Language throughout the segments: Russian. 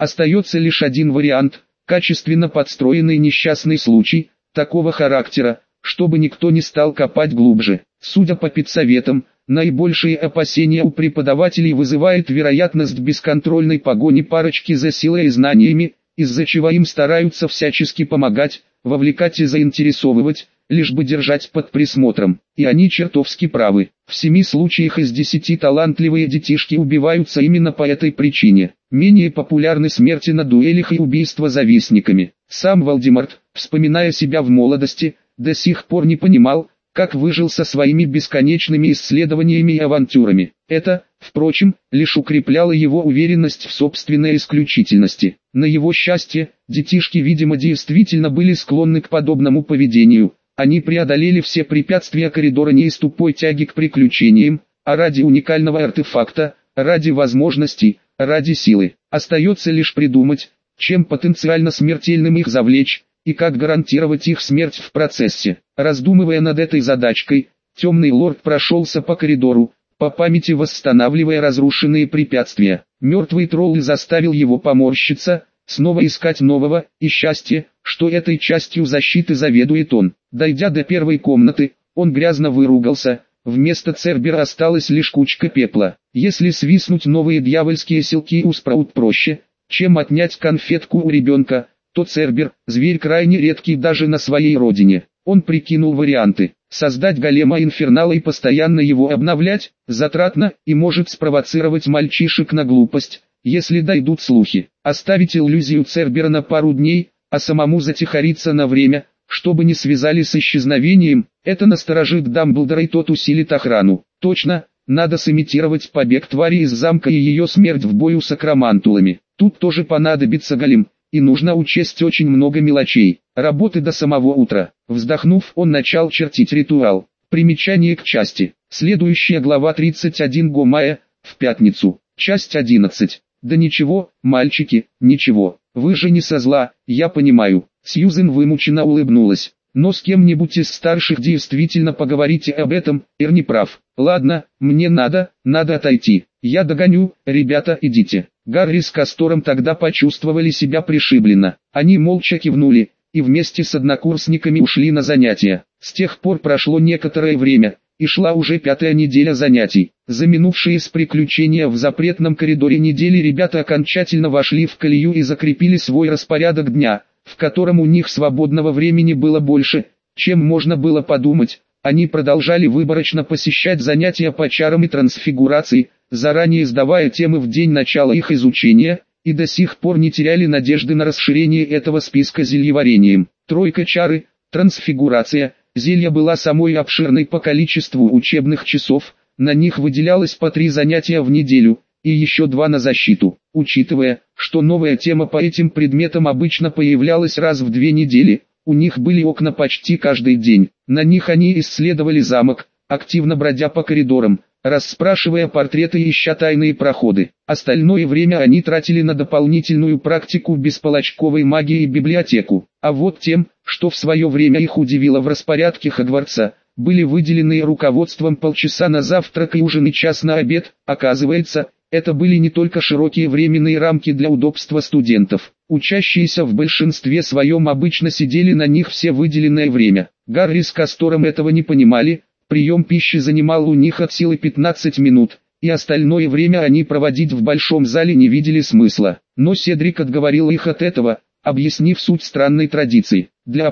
Остается лишь один вариант, качественно подстроенный несчастный случай, такого характера, чтобы никто не стал копать глубже. Судя по педсоветам, наибольшие опасения у преподавателей вызывает вероятность бесконтрольной погони парочки за силой и знаниями, из-за чего им стараются всячески помогать, вовлекать и заинтересовывать, лишь бы держать под присмотром. И они чертовски правы. В 7 случаях из 10 талантливые детишки убиваются именно по этой причине. Менее популярны смерти на дуэлях и убийства завистниками. Сам Волдеморт, вспоминая себя в молодости, до сих пор не понимал, как выжил со своими бесконечными исследованиями и авантюрами. Это, впрочем, лишь укрепляло его уверенность в собственной исключительности. На его счастье, детишки, видимо, действительно были склонны к подобному поведению. Они преодолели все препятствия коридора не из тупой тяги к приключениям, а ради уникального артефакта, ради возможностей, ради силы. Остается лишь придумать, чем потенциально смертельным их завлечь, и как гарантировать их смерть в процессе. Раздумывая над этой задачкой, темный лорд прошелся по коридору, по памяти восстанавливая разрушенные препятствия. Мертвый тролль заставил его поморщиться, снова искать нового, и счастье, что этой частью защиты заведует он. Дойдя до первой комнаты, он грязно выругался, вместо Цербера осталась лишь кучка пепла. Если свистнуть новые дьявольские селки у Спраут проще, чем отнять конфетку у ребенка, то Цербер, зверь крайне редкий даже на своей родине. Он прикинул варианты. Создать голема инфернала и постоянно его обновлять, затратно, и может спровоцировать мальчишек на глупость, если дойдут слухи. Оставить иллюзию Цербера на пару дней, а самому затихариться на время, чтобы не связали с исчезновением, это насторожит Дамблдора и тот усилит охрану. Точно, надо сымитировать побег твари из замка и ее смерть в бою с акромантулами. Тут тоже понадобится голем. И нужно учесть очень много мелочей. Работы до самого утра. Вздохнув, он начал чертить ритуал. Примечание к части. Следующая глава 31 Гомая, в пятницу. Часть 11. Да ничего, мальчики, ничего. Вы же не со зла, я понимаю. Сьюзен вымученно улыбнулась. Но с кем-нибудь из старших действительно поговорите об этом, Эрни прав. Ладно, мне надо отойти. Я догоню, ребята, идите. Гарри с Кастором тогда почувствовали себя пришибленно. Они молча кивнули, и вместе с однокурсниками ушли на занятия. С тех пор прошло некоторое время, и шла уже 5-я неделя занятий. За минувшие с приключения в запретном коридоре недели ребята окончательно вошли в колею и закрепили свой распорядок дня, в котором у них свободного времени было больше, чем можно было подумать. Они продолжали выборочно посещать занятия по чарам и трансфигурации, заранее сдавая темы в день начала их изучения, и до сих пор не теряли надежды на расширение этого списка зельеварением. Тройка чары, трансфигурация, зелья была самой обширной по количеству учебных часов, на них выделялось по 3 занятия в неделю, и еще 2 на защиту. Учитывая, что новая тема по этим предметам обычно появлялась раз в 2 недели, у них были окна почти каждый день. На них они исследовали замок, активно бродя по коридорам, расспрашивая портреты и ища тайные проходы. Остальное время они тратили на дополнительную практику беспалочковой магии и библиотеку. А вот тем, что в свое время их удивило в распорядке Хогвартса, были выделены руководством полчаса на завтрак и ужин и час на обед. Оказывается, это были не только широкие временные рамки для удобства студентов. Учащиеся в большинстве своем обычно сидели на них все выделенное время. Гарри с Кастором этого не понимали. Прием пищи занимал у них от силы 15 минут, и остальное время они проводить в большом зале не видели смысла. Но Седрик отговорил их от этого, объяснив суть странной традиции. Для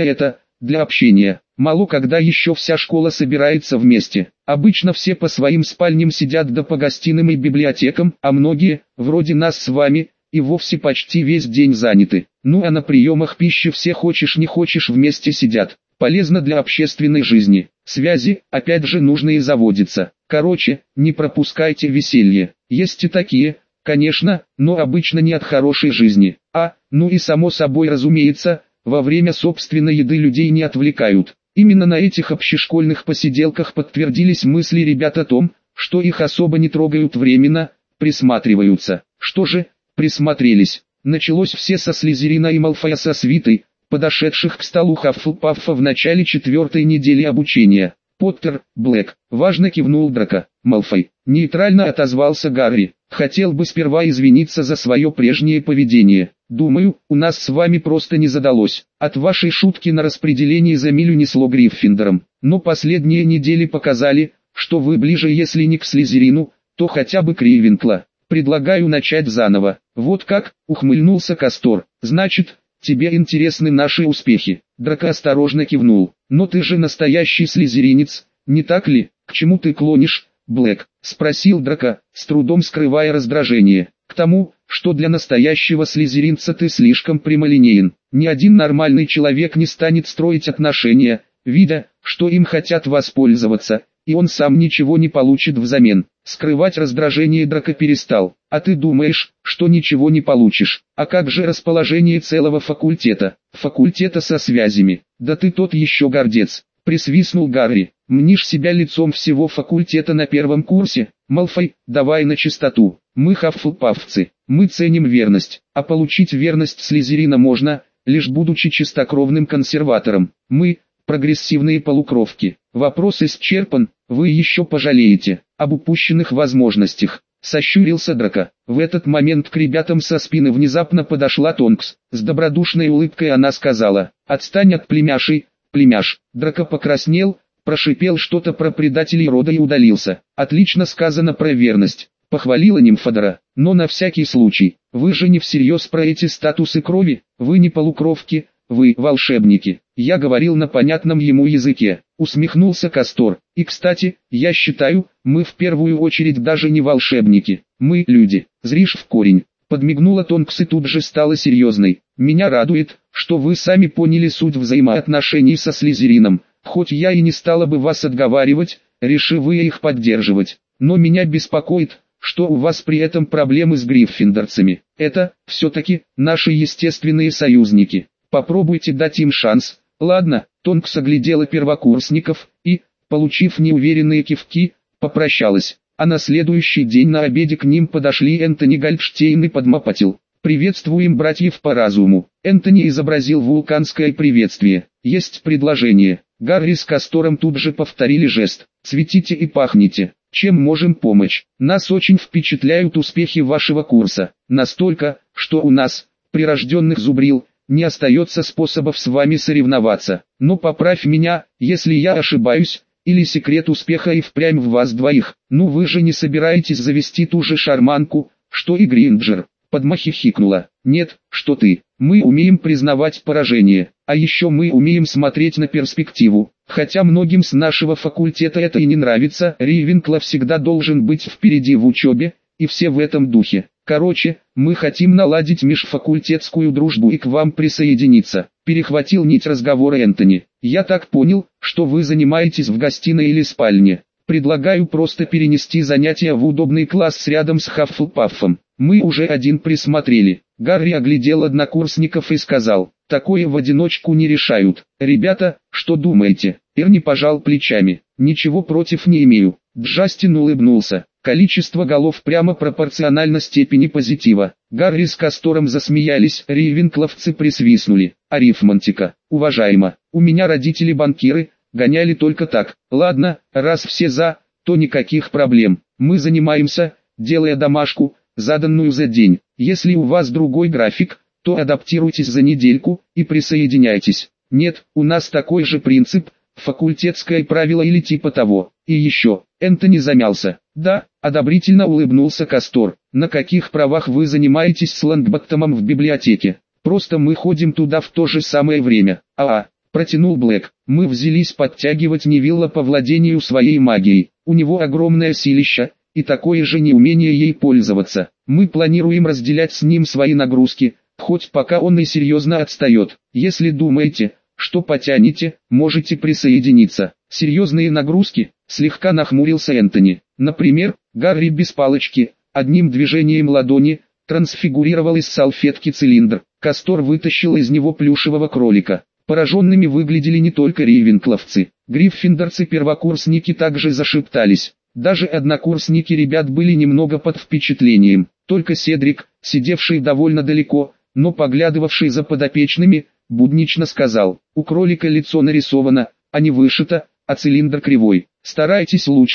общения. Мало когда еще вся школа собирается вместе. Обычно все по своим спальням сидят да по гостиным и библиотекам, а многие, вроде нас с вами, и вовсе почти весь день заняты. Ну а на приемах пищи все хочешь не хочешь вместе сидят. Полезно для общественной жизни. Связи, опять же, нужные заводятся. Короче, не пропускайте веселье. Есть и такие, конечно, но обычно не от хорошей жизни. Ну и само собой разумеется, во время собственной еды людей не отвлекают. Именно на этих общешкольных посиделках подтвердились мысли ребят о том, что их особо не трогают временно, присматриваются. Что же, присмотрелись. Началось все со Слизерина и Малфоя со свитой, подошедших к столу Хаффлпаффа в начале 4-й недели обучения. «Поттер, Блэк», — важно кивнул Драко. «Малфой, Нейтрально отозвался Гарри. Хотел бы сперва извиниться за свое прежнее поведение. Думаю, у нас с вами просто не задалось. От вашей шутки на распределении за милю несло Гриффиндором. Но последние недели показали, что вы ближе, если не к Слизерину, то хотя бы к Рейвенклу. Предлагаю начать заново. Вот как, ухмыльнулся Кастор. Значит, тебе интересны наши успехи. Драко осторожно кивнул. Но ты же настоящий слизеринец, не так ли? К чему ты клонишь, Блэк? Спросил Драко, с трудом скрывая раздражение. К тому, что для настоящего слизеринца ты слишком прямолинеен. Ни один нормальный человек не станет строить отношения, видя, что им хотят воспользоваться, и он сам ничего не получит взамен. Скрывать раздражение Драко перестал. А ты думаешь, что ничего не получишь? А как же расположение целого факультета? Факультета со связями. Да ты тот еще гордец. Присвистнул Гарри. Мнишь себя лицом всего факультета на первом курсе? Малфой, давай на чистоту. Мы хаффлпаффцы. Мы ценим верность. А получить верность Слизерина можно, лишь будучи чистокровным консерватором. Мы прогрессивные полукровки. Вопрос исчерпан, вы еще пожалеете об упущенных возможностях. Сощурился Драко. В этот момент к ребятам со спины внезапно подошла Тонкс. С добродушной улыбкой она сказала: «Отстань от племяшей, племяш». Драко покраснел, прошипел что-то про предателей рода и удалился. «Отлично сказано про верность», — похвалила Нимфодора. «Но на всякий случай, вы же не всерьез про эти статусы крови, вы не полукровки, вы волшебники». Я говорил на понятном ему языке, усмехнулся Кастор. И кстати, я считаю, мы в первую очередь даже не волшебники, мы люди. Зришь в корень. Подмигнула Тонкс и тут же стала серьезной. Меня радует, что вы сами поняли суть взаимоотношений со Слизерином, хоть я и не стала бы вас отговаривать, решив вы их поддерживать. Но меня беспокоит, что у вас при этом проблемы с гриффиндорцами. Это, все-таки, наши естественные союзники. Попробуйте дать им шанс. Ладно, Тонкс оглядела первокурсников и, получив неуверенные кивки, попрощалась. А на следующий день на обеде к ним подошли Энтони Гольдштейн и Падмапатил. «Приветствуем братьев по разуму». Энтони изобразил вулканское приветствие. «Есть предложение». Гарри с Кастором тут же повторили жест. «Цветите и пахните. Чем можем помочь? Нас очень впечатляют успехи вашего курса. Настолько, что у нас, прирожденных зубрил, не остается способов с вами соревноваться. Но поправь меня, если я ошибаюсь, или секрет успеха и впрямь в вас двоих. Ну вы же не собираетесь завести ту же шарманку, что и Гринджер». Падма хихикнула. «Нет, что ты, мы умеем признавать поражение, а еще мы умеем смотреть на перспективу. Хотя многим с нашего факультета это и не нравится, Рейвенкло всегда должен быть впереди в учебе, и все в этом духе. Короче, мы хотим наладить межфакультетскую дружбу и к вам присоединиться». Перехватил нить разговора Энтони. «Я так понял, что вы занимаетесь в гостиной или спальне. Предлагаю просто перенести занятия в удобный класс рядом с Хаффлпаффом. Мы уже один присмотрели». Гарри оглядел однокурсников и сказал: «Такое в одиночку не решают. Ребята, что думаете?» Эрни пожал плечами. «Ничего против не имею». Джастин улыбнулся. Количество голов прямо пропорционально степени позитива. Гарри с Кастором засмеялись, рейвенкловцы присвистнули. «Арифмантика, уважаемо. У меня родители банкиры, гоняли только так. Ладно, раз все за, то никаких проблем. Мы занимаемся, делая домашку, заданную за день. Если у вас другой график, то адаптируйтесь за недельку и присоединяйтесь. Нет, у нас такой же принцип, факультетское правило или типа того. И еще». Энтони замялся. «Да», — одобрительно улыбнулся Кастор. «На каких правах вы занимаетесь с Лонгботтомом в библиотеке? Просто мы ходим туда в то же самое время». Протянул Блэк. «Мы взялись подтягивать Невилла по владению своей магией. У него огромное силище, и такое же неумение ей пользоваться. Мы планируем разделять с ним свои нагрузки, хоть пока он и серьезно отстает. Если думаете, что потянете, можете присоединиться». «Серьезные нагрузки?» — слегка нахмурился Энтони. «Например, Гарри без палочки, одним движением ладони, трансфигурировал из салфетки цилиндр. Кастор вытащил из него плюшевого кролика». Пораженными выглядели не только рейвенкловцы. Гриффиндорцы-первокурсники также зашептались. Даже однокурсники ребят были немного под впечатлением. Только Седрик, сидевший довольно далеко, но поглядывавший за подопечными, буднично сказал: «У кролика лицо нарисовано, а не вышито, а цилиндр кривой. Старайтесь лучше,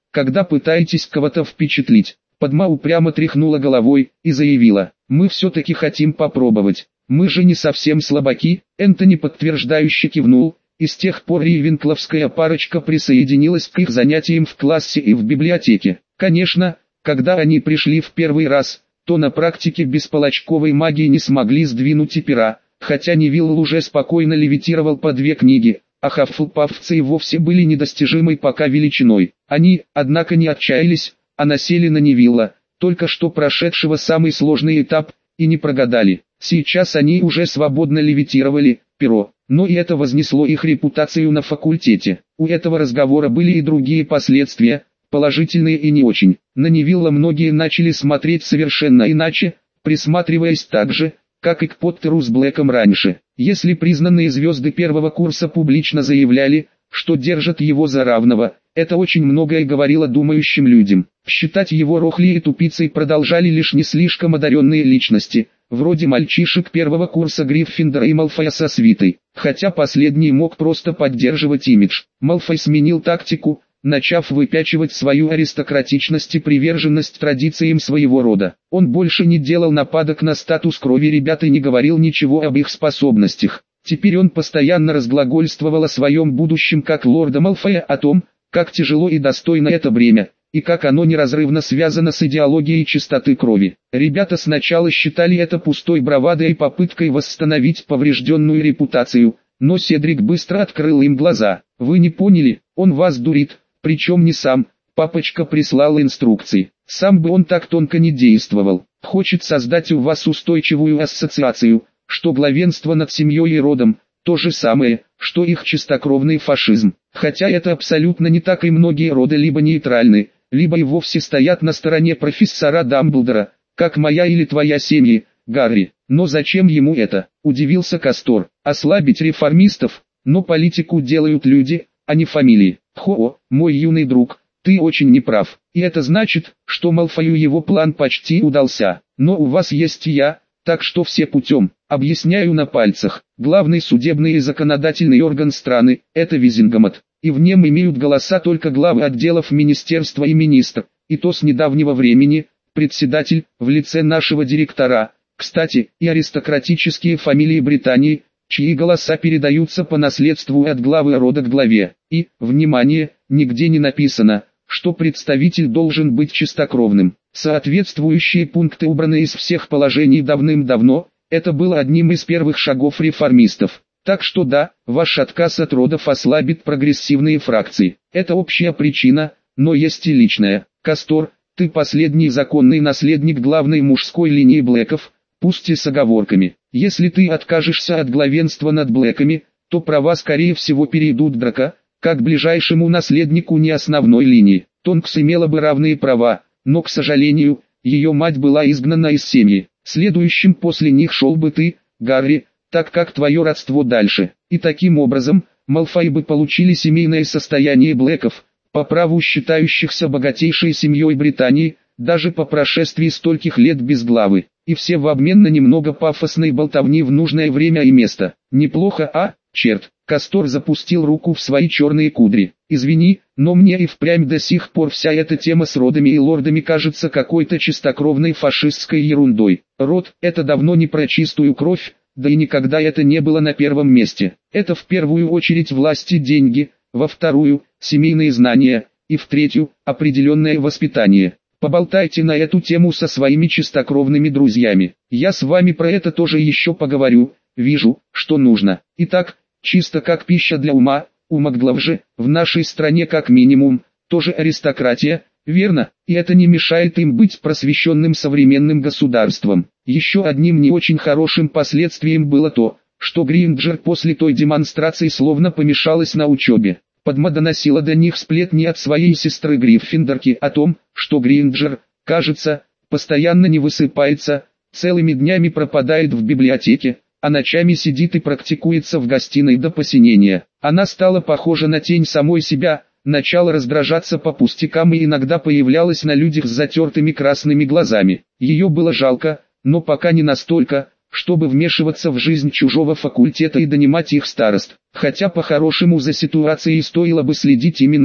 когда пытаетесь кого-то впечатлить. Падма упрямо тряхнула головой и заявила: «Мы все-таки хотим попробовать. Мы же не совсем слабаки». Энтони подтверждающе кивнул, и с тех пор рейвенкловская парочка присоединилась к их занятиям в классе и в библиотеке. Конечно, когда они пришли в первый раз, то на практике без палачковой магии не смогли сдвинуть и пера, хотя Невилл уже спокойно левитировал по 2 книги, а хаффлпаффцы и вовсе были недостижимой пока величиной. Они, однако, не отчаялись, а насели на Невилла, только что прошедшего самый сложный этап, и не прогадали. Сейчас они уже свободно левитировали перо, но и это вознесло их репутацию на факультете. У этого разговора были и другие последствия, положительные и не очень. На Невилла многие начали смотреть совершенно иначе, присматриваясь так же, как и к Поттеру с Блэком раньше. Если признанные звезды первого курса публично заявляли, что держат его за равного, это очень многое говорило думающим людям. Считать его рохлей и тупицей продолжали лишь не слишком одаренные личности, вроде мальчишек первого курса Гриффиндора и Малфоя со свитой, хотя последний мог просто поддерживать имидж. Малфой сменил тактику, начав выпячивать свою аристократичность и приверженность традициям своего рода. Он больше не делал нападок на статус крови ребят и не говорил ничего об их способностях. Теперь он постоянно разглагольствовал о своем будущем как лорда Малфоя, о том, как тяжело и достойно это бремя, и как оно неразрывно связано с идеологией чистоты крови. Ребята сначала считали это пустой бравадой и попыткой восстановить поврежденную репутацию, но Седрик быстро открыл им глаза. «Вы не поняли, он вас дурит, причем не сам, папочка прислал инструкции. Сам бы он так тонко не действовал. Хочет создать у вас устойчивую ассоциацию, что главенство над семьей и родом – то же самое, что их чистокровный фашизм. Хотя это абсолютно не так, и многие роды либо нейтральны, либо и вовсе стоят на стороне профессора Дамблдора, как моя или твоя семьи, Гарри. Но зачем ему это?» – удивился Кастор. «Ослабить реформистов? Но политику делают люди, а не фамилии. Хо, мой юный друг, ты очень неправ. И это значит, что Малфою его план почти удался. Но у вас есть и я, так что все путем. Объясняю на пальцах. Главный судебный и законодательный орган страны – это Визингомат, и в нем имеют голоса только главы отделов министерства и министр, и то с недавнего времени, председатель, в лице нашего директора, кстати, и аристократические фамилии Британии, чьи голоса передаются по наследству от главы рода к главе. И, внимание, нигде не написано, что представитель должен быть чистокровным. Соответствующие пункты убраны из всех положений давным-давно, это было одним из первых шагов реформистов. Так что да, ваш отказ от родов ослабит прогрессивные фракции. Это общая причина, но есть и личная. Кастор, ты последний законный наследник главной мужской линии Блэков, пусть и с оговорками. Если ты откажешься от главенства над Блэками, то права скорее всего перейдут Драко, как ближайшему наследнику не основной линии. Тонкс имела бы равные права, но, к сожалению, ее мать была изгнана из семьи. Следующим после них шел бы ты, Гарри, так как твое родство дальше. И таким образом, Малфои бы получили семейное состояние Блэков, по праву считающихся богатейшей семьей Британии, даже по прошествии стольких лет без главы. И все в обмен на немного пафосной болтовни в нужное время и место. Неплохо, а? Черт. Кастор запустил руку в свои черные кудри. «Извини, но мне и впрямь до сих пор вся эта тема с родами и лордами кажется какой-то чистокровной фашистской ерундой. Род – это давно не про чистую кровь, да и никогда это не было на первом месте. Это в первую очередь власть и деньги, во вторую – семейные знания, и в третью – определенное воспитание. Поболтайте на эту тему со своими чистокровными друзьями. Я с вами про это тоже еще поговорю, вижу, что нужно. Итак, чисто как пища для ума, у Макглов же, в нашей стране как минимум, тоже аристократия, верно? И это не мешает им быть просвещенным современным государством. Еще одним не очень хорошим последствием было то, что Гринджер после той демонстрации словно помешалась на учебе. Падма доносила до них сплетни от своей сестры Гриффиндорки о том, что Гринджер, кажется, постоянно не высыпается, целыми днями пропадает в библиотеке, а ночами сидит и практикуется в гостиной до посинения. Она стала похожа на тень самой себя, начала раздражаться по пустякам и иногда появлялась на людях с затертыми красными глазами. Ее было жалко, но пока не настолько, чтобы вмешиваться в жизнь чужого факультета и донимать их старост. Хотя по-хорошему за ситуацией стоило бы следить именно им.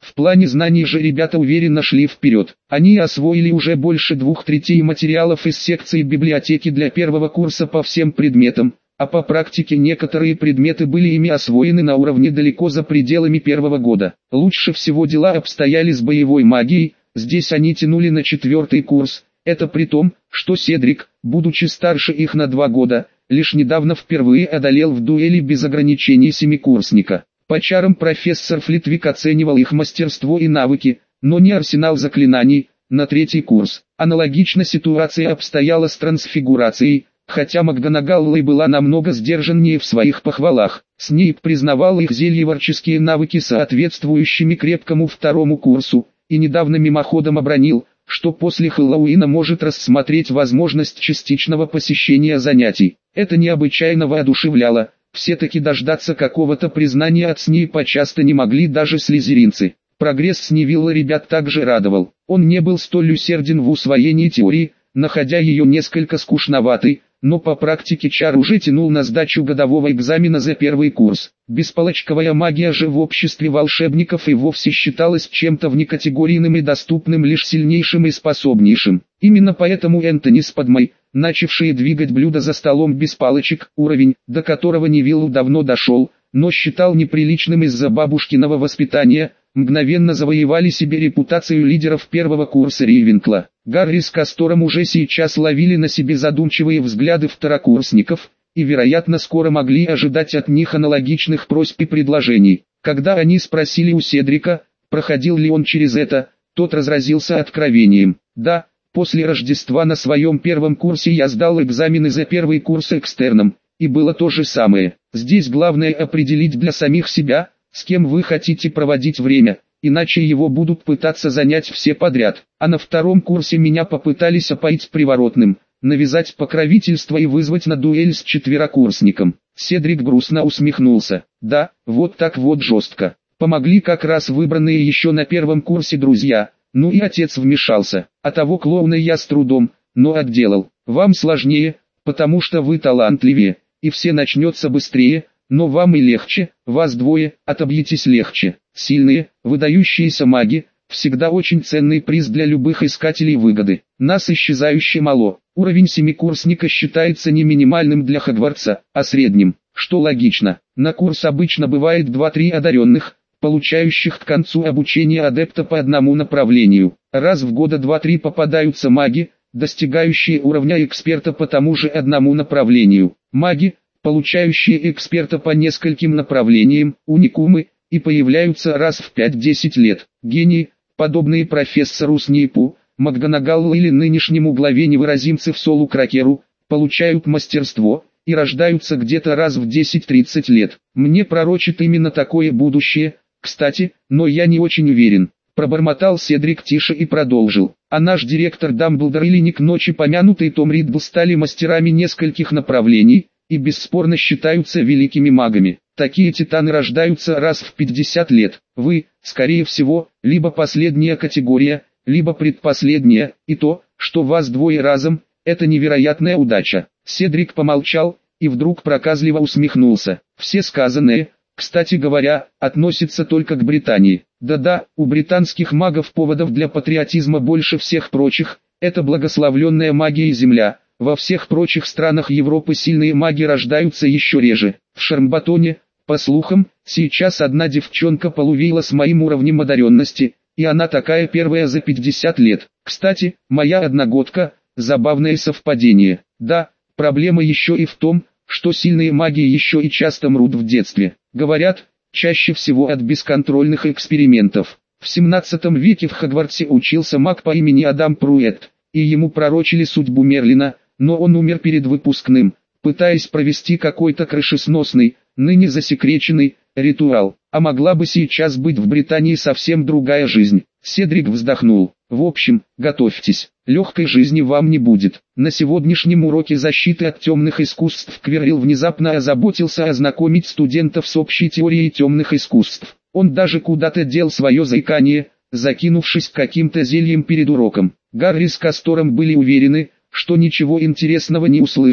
В плане знаний же ребята уверенно шли вперед. Они освоили уже больше 2/3 материалов из секции библиотеки для первого курса по всем предметам, а по практике некоторые предметы были ими освоены на уровне далеко за пределами первого года. Лучше всего дела обстояли с боевой магией, здесь они тянули на 4-й курс, это при том, что Седрик, будучи старше их на 2 года, лишь недавно впервые одолел в дуэли без ограничений 7-курсника. По чарам профессор Флитвик оценивал их мастерство и навыки, но не арсенал заклинаний, на 3-й курс. Аналогично ситуация обстояла с трансфигурацией, хотя МакГонагалл была намного сдержаннее в своих похвалах. Снейп признавал их зельеварческие навыки соответствующими крепкому 2-му курсу, и недавно мимоходом обронил, что после Хэллоуина может рассмотреть возможность частичного посещения занятий. Это необычайно воодушевляло. Все-таки дождаться какого-то признания от Снейпа часто не могли даже слизеринцы. Прогресс Сневилла ребят также радовал. Он не был столь усерден в усвоении теории, находя ее несколько скучноватой, но по практике чар уже тянул на сдачу годового экзамена за 1-й курс. Беспалочковая магия же в обществе волшебников и вовсе считалась чем-то внекатегорийным и доступным лишь сильнейшим и способнейшим. Именно поэтому Энтони с Падмой, начавшие двигать блюдо за столом без палочек, уровень, до которого Невиллу давно дошел, но считал неприличным из-за бабушкиного воспитания, мгновенно завоевали себе репутацию лидеров 1-го курса Рейвенкла. Гарри с Кастором уже сейчас ловили на себе задумчивые взгляды второкурсников, и вероятно скоро могли ожидать от них аналогичных просьб и предложений. Когда они спросили у Седрика, проходил ли он через это, тот разразился откровением. Да, после Рождества на своем 1-м курсе я сдал экзамены за 1-й курс экстерном, и было то же самое. Здесь главное определить для самих себя, с кем вы хотите проводить время, иначе его будут пытаться занять все подряд. А на 2-м курсе меня попытались опоить приворотным, навязать покровительство и вызвать на дуэль с 4-курсником. Седрик грустно усмехнулся. Да, вот так вот жестко. Помогли как раз выбранные еще на 1-м курсе друзья, ну и отец вмешался. А того клоуна я с трудом, но отделал. Вам сложнее, потому что вы талантливее, и все начнется быстрее. Но вам и легче, вас 2, отобьетесь легче. Сильные, выдающиеся маги, всегда очень ценный приз для любых искателей выгоды. Нас исчезающе мало. Уровень 7-курсника считается не минимальным для Хогвартса, а средним, что логично. На курс обычно бывает 2-3 одаренных, получающих к концу обучения адепта по одному направлению. Раз в года 2-3 попадаются маги, достигающие уровня эксперта по тому же одному направлению. Маги, получающие эксперта по нескольким направлениям, уникумы, и появляются раз в 5-10 лет. Гении, подобные профессору Снейпу, МакГонагалл или нынешнему главе невыразимцев Солу Кракеру, получают мастерство, и рождаются где-то раз в 10-30 лет. Мне пророчит именно такое будущее, кстати, но я не очень уверен. Пробормотал Седрик тише и продолжил. А наш директор Дамблдор или ник ночи помянутый Том Риддл стали мастерами нескольких направлений, и бесспорно считаются великими магами. Такие титаны рождаются раз в 50 лет. Вы, скорее всего, либо последняя категория, либо предпоследняя, и то, что вас 2 разом, это невероятная удача. Седрик помолчал, и вдруг проказливо усмехнулся. Все сказанное, кстати говоря, относится только к Британии. Да-да, у британских магов поводов для патриотизма больше всех прочих, это благословленная магия и земля. Во всех прочих странах Европы сильные маги рождаются еще реже. В Шармбатоне, по слухам, сейчас одна девчонка полувейла с моим уровнем одаренности, и она такая первая за 50 лет. Кстати, моя одногодка, забавное совпадение. Да, проблема еще и в том, что сильные маги еще и часто мрут в детстве. Говорят, чаще всего от бесконтрольных экспериментов. В 17 веке в Хогвартсе учился маг по имени Адам Пруэтт, и ему пророчили судьбу Мерлина, но он умер перед выпускным, пытаясь провести какой-то крышесносный, ныне засекреченный, ритуал. А могла бы сейчас быть в Британии совсем другая жизнь. Седрик вздохнул. В общем, готовьтесь, легкой жизни вам не будет. На сегодняшнем уроке защиты от темных искусств Квиррилл внезапно озаботился ознакомить студентов с общей теорией темных искусств. Он даже куда-то дел свое заикание, закинувшись каким-то зельем перед уроком. Гарри с Кастором были уверены, что ничего интересного не услышат,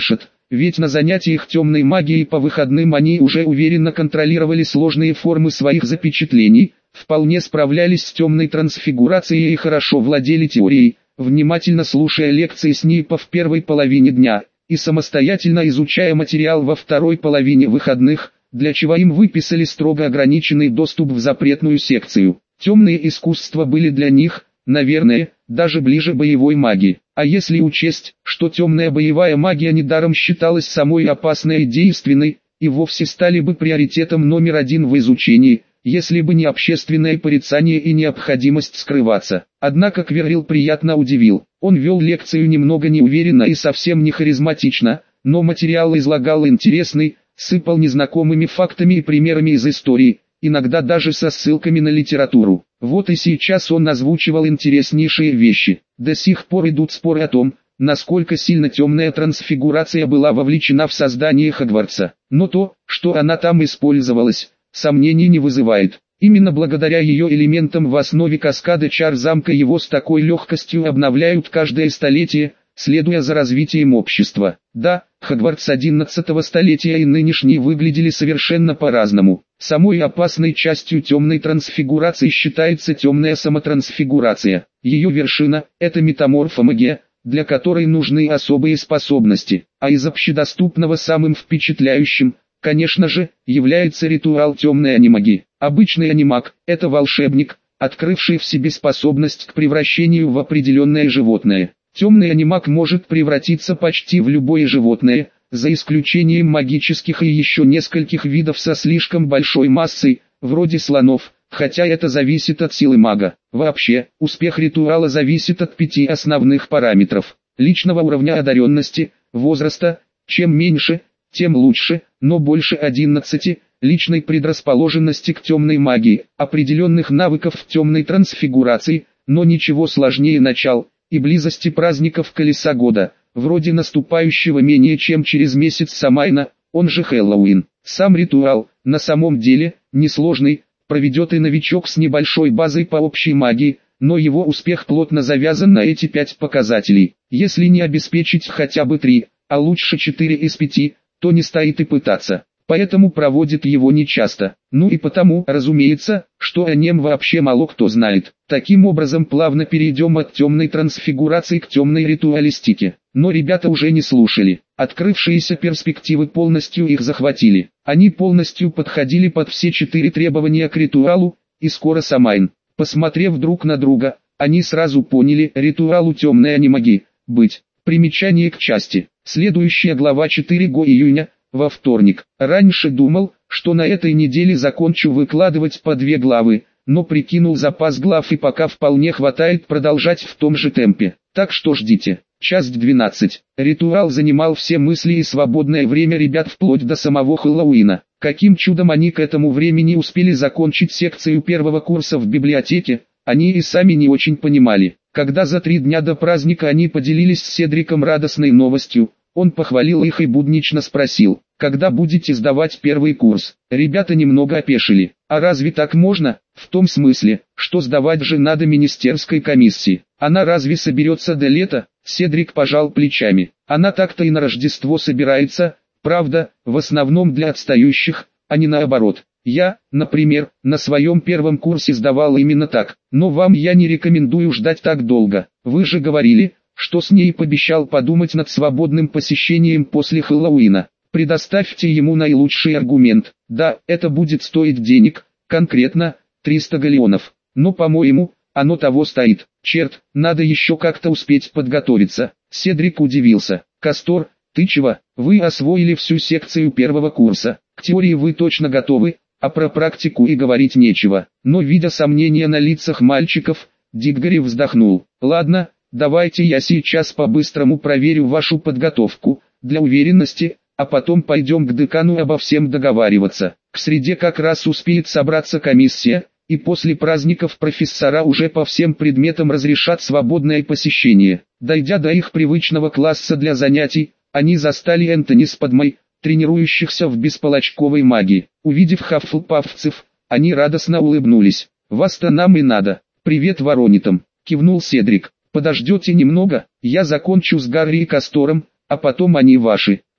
ведь на занятиях темной магией по выходным они уже уверенно контролировали сложные формы своих запечатлений, вполне справлялись с темной трансфигурацией и хорошо владели теорией, внимательно слушая лекции Снейпа в первой половине дня, и самостоятельно изучая материал во второй половине выходных, для чего им выписали строго ограниченный доступ в запретную секцию. Темные искусства были для них, наверное, даже ближе боевой магии. А если учесть, что темная боевая магия недаром считалась самой опасной и действенной, и вовсе стали бы приоритетом номер один в изучении, если бы не общественное порицание и необходимость скрываться. Однако Кверрилл приятно удивил. Он вел лекцию немного неуверенно и совсем не харизматично, но материал излагал интересный, сыпал незнакомыми фактами и примерами из истории, иногда даже со ссылками на литературу. Вот и сейчас он озвучивал интереснейшие вещи. До сих пор идут споры о том, насколько сильно темная трансфигурация была вовлечена в создание Хогвартса. Но то, что она там использовалась, сомнений не вызывает. Именно благодаря ее элементам в основе каскада чар замка его с такой легкостью обновляют каждое столетие, следуя за развитием общества. Да, Хогвартс 11-го столетия и нынешний выглядели совершенно по-разному. Самой опасной частью темной трансфигурации считается темная самотрансфигурация. Ее вершина – это метаморфомагия, для которой нужны особые способности, а из общедоступного самым впечатляющим, конечно же, является ритуал темной анимагии. Обычный анимаг – это волшебник, открывший в себе способность к превращению в определенное животное. Темный анимаг может превратиться почти в любое животное, за исключением магических и еще нескольких видов со слишком большой массой, вроде слонов, хотя это зависит от силы мага. Вообще, успех ритуала зависит от 5 основных параметров: личного уровня одаренности, возраста, чем меньше, тем лучше, но больше 11, личной предрасположенности к темной магии, определенных навыков в темной трансфигурации, но ничего сложнее начал, и близости праздников Колеса Года, вроде наступающего менее чем через месяц Самайна, он же Хэллоуин. Сам ритуал, на самом деле, несложный, проведет и новичок с небольшой базой по общей магии, но его успех плотно завязан на эти 5 показателей. Если не обеспечить хотя бы 3, а лучше 4 из 5, то не стоит и пытаться. Поэтому проводит его нечасто. Ну и потому, разумеется, что о нем вообще мало кто знает. Таким образом плавно перейдем от темной трансфигурации к темной ритуалистике. Но ребята уже не слушали. Открывшиеся перспективы полностью их захватили. Они полностью подходили под все 4 требования к ритуалу, и скоро Самайн. Посмотрев друг на друга, они сразу поняли: ритуалу темной анимагии быть. Примечание к части. Следующая глава 4 июня. Во вторник. Раньше думал, что на этой неделе закончу выкладывать по 2 главы, но прикинул запас глав и пока вполне хватает продолжать в том же темпе. Так что ждите. Часть 12. Ритуал занимал все мысли и свободное время ребят вплоть до самого Хэллоуина. Каким чудом они к этому времени успели закончить секцию первого курса в библиотеке, они и сами не очень понимали. Когда за 3 дня до праздника они поделились с Седриком радостной новостью, он похвалил их и буднично спросил: «Когда будете сдавать первый курс?» Ребята немного опешили. «А разве так можно?» «В том смысле, что сдавать же надо министерской комиссии. Она разве соберется до лета?» Седрик пожал плечами. «Она так-то и на Рождество собирается, правда, в основном для отстающих, а не наоборот. Я, например, на своем первом курсе сдавал именно так, но вам я не рекомендую ждать так долго. Вы же говорили, что Снейп обещал подумать над свободным посещением после Хэллоуина. Предоставьте ему наилучший аргумент. Да, это будет стоить денег, конкретно 300 галлеонов, но, по-моему, оно того стоит. Черт, надо еще как-то успеть подготовиться». Седрик удивился. «Кастор, ты чего? Вы освоили всю секцию первого курса. К теории вы точно готовы, а про практику и говорить нечего». Но, видя сомнения на лицах мальчиков, Диггори вздохнул. «Ладно, давайте я сейчас по-быстрому проверю вашу подготовку, для уверенности, а потом пойдем к декану обо всем договариваться. К среде как раз успеет собраться комиссия, и после праздников профессора уже по всем предметам разрешат свободное посещение». Дойдя до их привычного класса для занятий, они застали Энтони с Падмой, тренирующихся в бесполочковой магии. Увидев хаффлпафцев, они радостно улыбнулись. «Вас-то нам и надо. Привет воронитам», — кивнул Седрик. «Подождете немного, я закончу с Гарри и Кастором, а потом они ваши».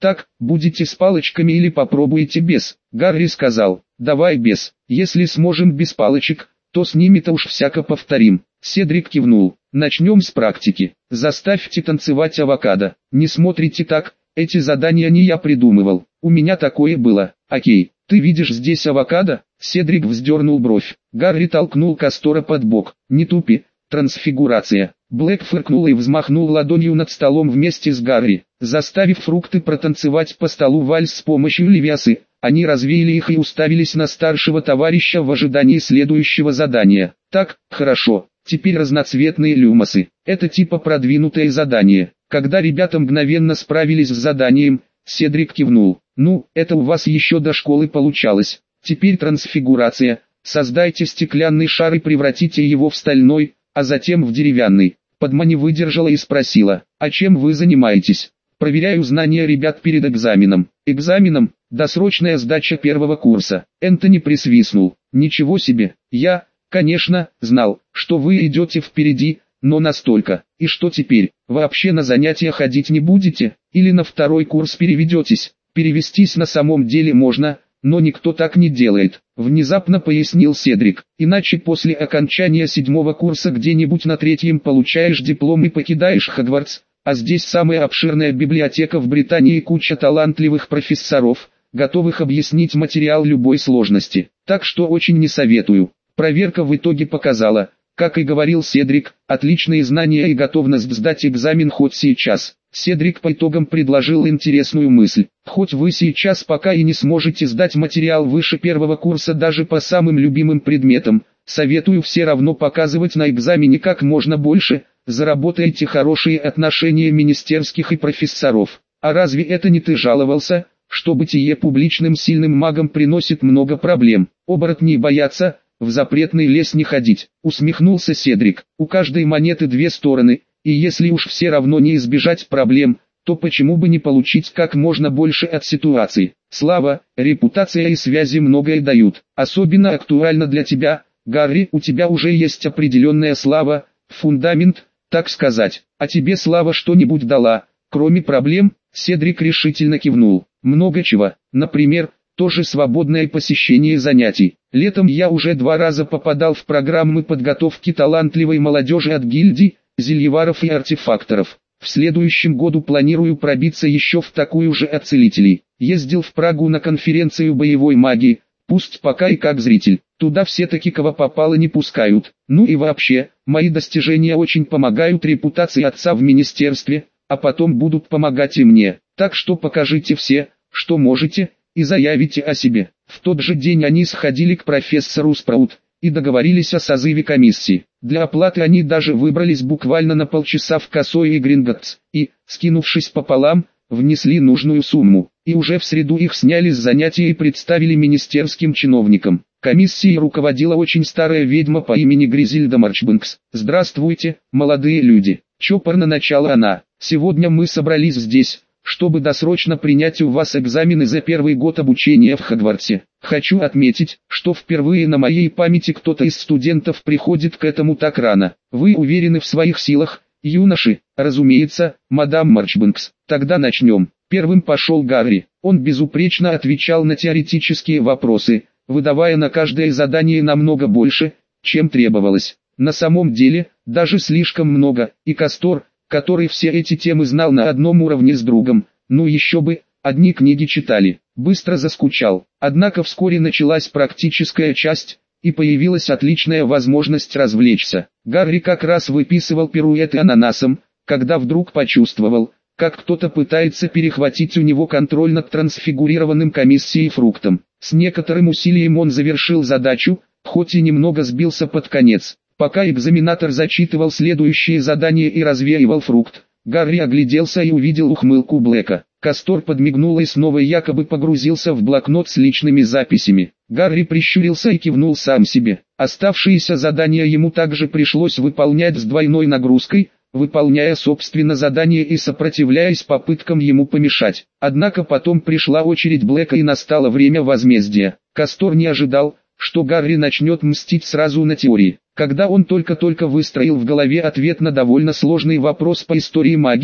Так, будете с палочками или попробуете без? Гарри сказал, давай без. Если сможем без палочек, то с ними-то уж всяко повторим. Седрик кивнул. Начнем с практики. Заставьте танцевать авокадо. Не смотрите так, эти задания не я придумывал. У меня такое было. Окей, ты видишь здесь авокадо? Седрик вздернул бровь. Гарри толкнул Кастора под бок. Не тупи, трансфигурация. Блэк фыркнул и взмахнул ладонью над столом вместе с Гарри, заставив фрукты протанцевать по столу вальс с помощью левиасы. Они развеяли их и уставились на старшего товарища в ожидании следующего задания. Так, хорошо, теперь разноцветные люмосы. Это типа продвинутое задание. Когда ребята мгновенно справились с заданием, Седрик кивнул. Ну, это у вас еще до школы получалось. Теперь трансфигурация. Создайте стеклянный шар и превратите его в стальной, а затем в деревянный. Падма не выдержала и спросила, а чем вы занимаетесь? Проверяю знания ребят перед экзаменом. Экзаменом? Досрочная сдача первого курса. Энтони присвистнул. Ничего себе, я, конечно, знал, что вы идете впереди, но настолько. И что теперь, вообще на занятия ходить не будете? Или на второй курс переведетесь? Перевестись на самом деле можно, но никто так не делает, внезапно пояснил Седрик. Иначе после окончания 7 курса где-нибудь на 3-м получаешь диплом и покидаешь Хогвартс, а здесь самая обширная библиотека в Британии и куча талантливых профессоров, готовых объяснить материал любой сложности. Так что очень не советую. Проверка в итоге показала, как и говорил Седрик, отличные знания и готовность сдать экзамен хоть сейчас. Седрик по итогам предложил интересную мысль. Хоть вы сейчас пока и не сможете сдать материал выше 1-го курса даже по самым любимым предметам, советую все равно показывать на экзамене как можно больше, заработаете хорошие отношения министерских и профессоров. А разве это не ты жаловался, что бытие публичным сильным магом приносит много проблем? Оборотни боятся, в запретный лес не ходить, усмехнулся Седрик. У каждой монеты 2 стороны. И если уж все равно не избежать проблем, то почему бы не получить как можно больше от ситуации? Слава, репутация и связи многое дают. Особенно актуально для тебя, Гарри, у тебя уже есть определенная слава, фундамент, так сказать. А тебе слава что-нибудь дала, кроме проблем? Седрик решительно кивнул. Много чего, например, тоже свободное посещение занятий. Летом я уже 2 раза попадал в программы подготовки талантливой молодежи от гильдий, зельеваров и артефакторов. В следующем году планирую пробиться еще в такую же от целителей. Ездил в Прагу на конференцию боевой магии, пусть пока и как зритель. Туда все-таки кого попало не пускают. Ну и вообще, мои достижения очень помогают репутации отца в министерстве, а потом будут помогать и мне. Так что покажите все, что можете, и заявите о себе. В тот же день они сходили к профессору Спраут и договорились о созыве комиссии. Для оплаты они даже выбрались буквально на полчаса в Косой и Гринготтс, и, скинувшись пополам, внесли нужную сумму. И уже в среду их сняли с занятий и представили министерским чиновникам. Комиссией руководила очень старая ведьма по имени Гризильда Марчбанкс. «Здравствуйте, молодые люди», — чопорно начала она. «Сегодня мы собрались здесь, чтобы досрочно принять у вас экзамены за 1-й год обучения в Хогвартсе. Хочу отметить, что впервые на моей памяти кто-то из студентов приходит к этому так рано. Вы уверены в своих силах, юноши?» «Разумеется, мадам Марчбанкс. Тогда начнем». Первым пошел Гарри. Он безупречно отвечал на теоретические вопросы, выдавая на каждое задание намного больше, чем требовалось. На самом деле, даже слишком много, и Кастор, который все эти темы знал на одном уровне с другом, ну еще бы, одни книги читали, быстро заскучал. Однако вскоре началась практическая часть, и появилась отличная возможность развлечься. Гарри как раз выписывал пируэты ананасом, когда вдруг почувствовал, как кто-то пытается перехватить у него контроль над трансфигурированным комиссией фруктом. С некоторым усилием он завершил задачу, хоть и немного сбился под конец. Пока экзаменатор зачитывал следующее задание и развеивал фрукт, Гарри огляделся и увидел ухмылку Блэка. Кастор подмигнул и снова якобы погрузился в блокнот с личными записями. Гарри прищурился и кивнул сам себе. Оставшиеся задания ему также пришлось выполнять с двойной нагрузкой, выполняя собственно задание и сопротивляясь попыткам ему помешать. Однако потом пришла очередь Блэка и настало время возмездия. Кастор не ожидал, что Гарри начнет мстить сразу на теории. Когда он только-только выстроил в голове ответ на довольно сложный вопрос по истории магии,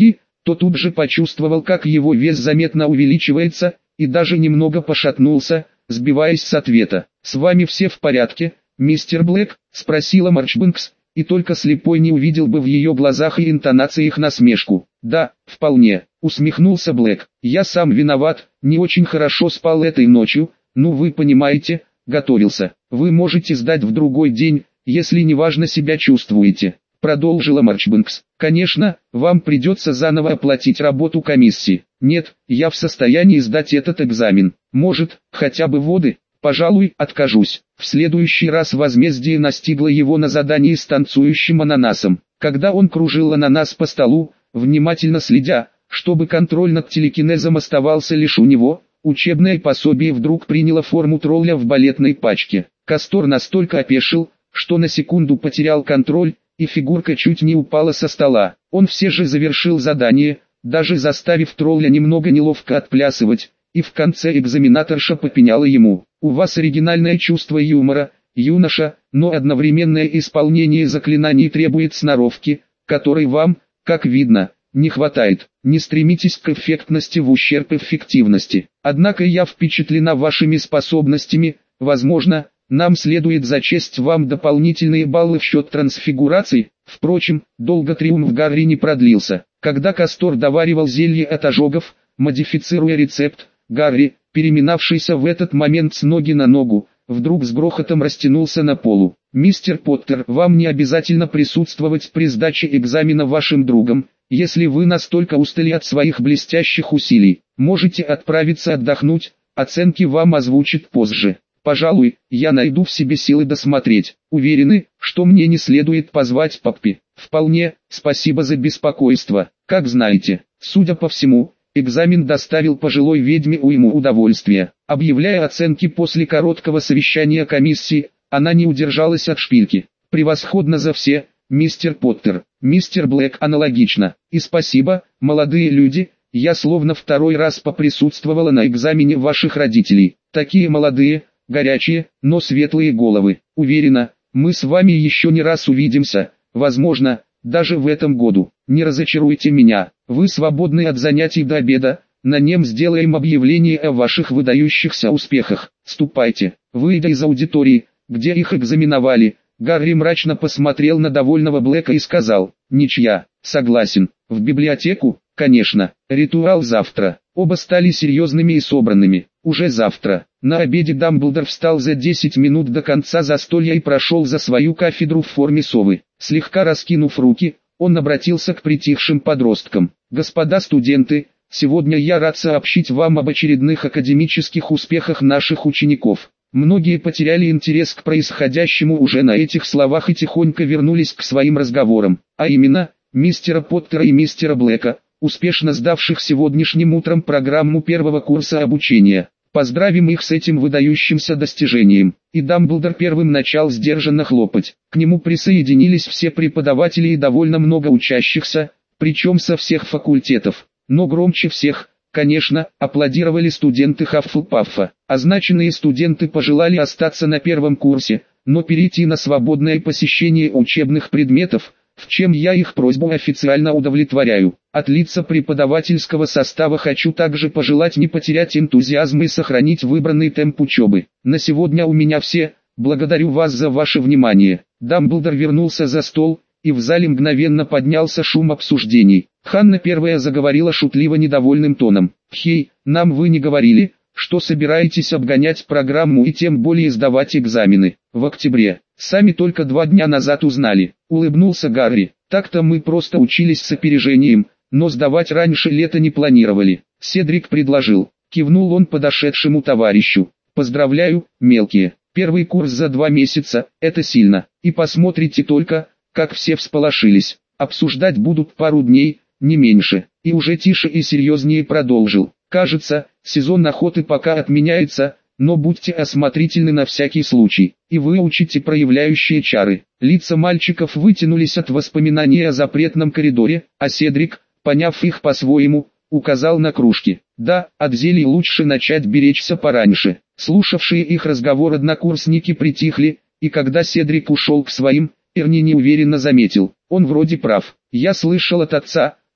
то тут же почувствовал, как его вес заметно увеличивается, и даже немного пошатнулся, сбиваясь с ответа. «С вами все в порядке, мистер Блэк?» — спросила Марчбанкс, и только слепой не увидел бы в ее глазах и интонациях насмешку. «Да, вполне», — усмехнулся Блэк. «Я сам виноват, не очень хорошо спал этой ночью, ну вы понимаете, готовился. Вы можете сдать в другой день, если неважно себя чувствуете», — продолжила Марчбанкс. «Конечно, вам придется заново оплатить работу комиссии. Нет, я в состоянии сдать этот экзамен. Может, хотя бы воды? Пожалуй, откажусь». В следующий раз возмездие настигло его на задании с танцующим ананасом. Когда он кружил ананас по столу, внимательно следя, чтобы контроль над телекинезом оставался лишь у него, учебное пособие вдруг приняло форму тролля в балетной пачке. Кастор настолько опешил, что на секунду потерял контроль, и фигурка чуть не упала со стола. Он все же завершил задание, даже заставив тролля немного неловко отплясывать, и в конце экзаменаторша попеняла ему: «У вас оригинальное чувство юмора, юноша, но одновременное исполнение заклинаний требует сноровки, которой вам, как видно, не хватает. Не стремитесь к эффектности в ущерб эффективности. Однако я впечатлена вашими способностями, возможно, нам следует зачесть вам дополнительные баллы в счет трансфигураций». Впрочем, долго триумф Гарри не продлился. Когда Кастор доваривал зелье от ожогов, модифицируя рецепт, Гарри, переминавшийся в этот момент с ноги на ногу, вдруг с грохотом растянулся на полу. «Мистер Поттер, вам не обязательно присутствовать при сдаче экзамена вашим другом, если вы настолько устали от своих блестящих усилий. Можете отправиться отдохнуть, оценки вам озвучат позже. Пожалуй, я найду в себе силы досмотреть. Уверены, что мне не следует позвать Паппи?» «Вполне, спасибо за беспокойство. Как знаете, судя по всему, экзамен доставил пожилой ведьме уйму удовольствия». Объявляя оценки после короткого совещания комиссии, она не удержалась от шпильки. «Превосходно за все, мистер Поттер». Мистер Блэк аналогично. «И спасибо, молодые люди, я словно второй раз поприсутствовала на экзамене ваших родителей. Такие молодые, горячие, но светлые головы. Уверена, мы с вами еще не раз увидимся, возможно, даже в этом году. Не разочаруйте меня, вы свободны от занятий до обеда, на нем сделаем объявление о ваших выдающихся успехах. Ступайте». Выйдя из аудитории, где их экзаменовали, Гарри мрачно посмотрел на довольного Блэка и сказал: «Ничья, согласен. В библиотеку, конечно. Ритуал завтра». Оба стали серьезными и собранными. Уже завтра. На обеде Дамблдор встал за 10 минут до конца застолья и прошел за свою кафедру в форме совы. Слегка раскинув руки, он обратился к притихшим подросткам: «Господа студенты, сегодня я рад сообщить вам об очередных академических успехах наших учеников». Многие потеряли интерес к происходящему уже на этих словах и тихонько вернулись к своим разговорам, а именно, мистера Поттера и мистера Блэка, успешно сдавших сегодняшним утром программу первого курса обучения. Поздравим их с этим выдающимся достижением. И Дамблдор первым начал сдержанно хлопать. К нему присоединились все преподаватели и довольно много учащихся, причем со всех факультетов. Но громче всех, конечно, аплодировали студенты Хаффлпаффа. Означенные студенты пожелали остаться на первом курсе, но перейти на свободное посещение учебных предметов, в чем я их просьбу официально удовлетворяю. От лица преподавательского состава хочу также пожелать не потерять энтузиазм и сохранить выбранный темп учебы. На сегодня у меня все, благодарю вас за ваше внимание». Дамблдор вернулся за стол, и в зале мгновенно поднялся шум обсуждений. Ханна первая заговорила шутливо недовольным тоном: «Хей, нам вы не говорили, что собираетесь обгонять программу и тем более сдавать экзамены в октябре. Сами только 2 дня назад узнали», — улыбнулся Гарри. «Так-то мы просто учились с опережением, но сдавать раньше лета не планировали». Седрик предложил. Кивнул он подошедшему товарищу. «Поздравляю, мелкие. Первый курс за 2 месяца, это сильно. И посмотрите только, как все всполошились. Обсуждать будут пару дней, не меньше». И уже тише и серьезнее продолжил. «Кажется, сезон охоты пока отменяется, но будьте осмотрительны на всякий случай, и выучите проявляющие чары». Лица мальчиков вытянулись от воспоминаний о запретном коридоре, а Седрик, поняв их по-своему, указал на кружки. «Да, от зелий лучше начать беречься пораньше». Слушавшие их разговор однокурсники притихли, и когда Седрик ушел к своим, Эрни неуверенно заметил: «Он вроде прав. Я слышал от отца,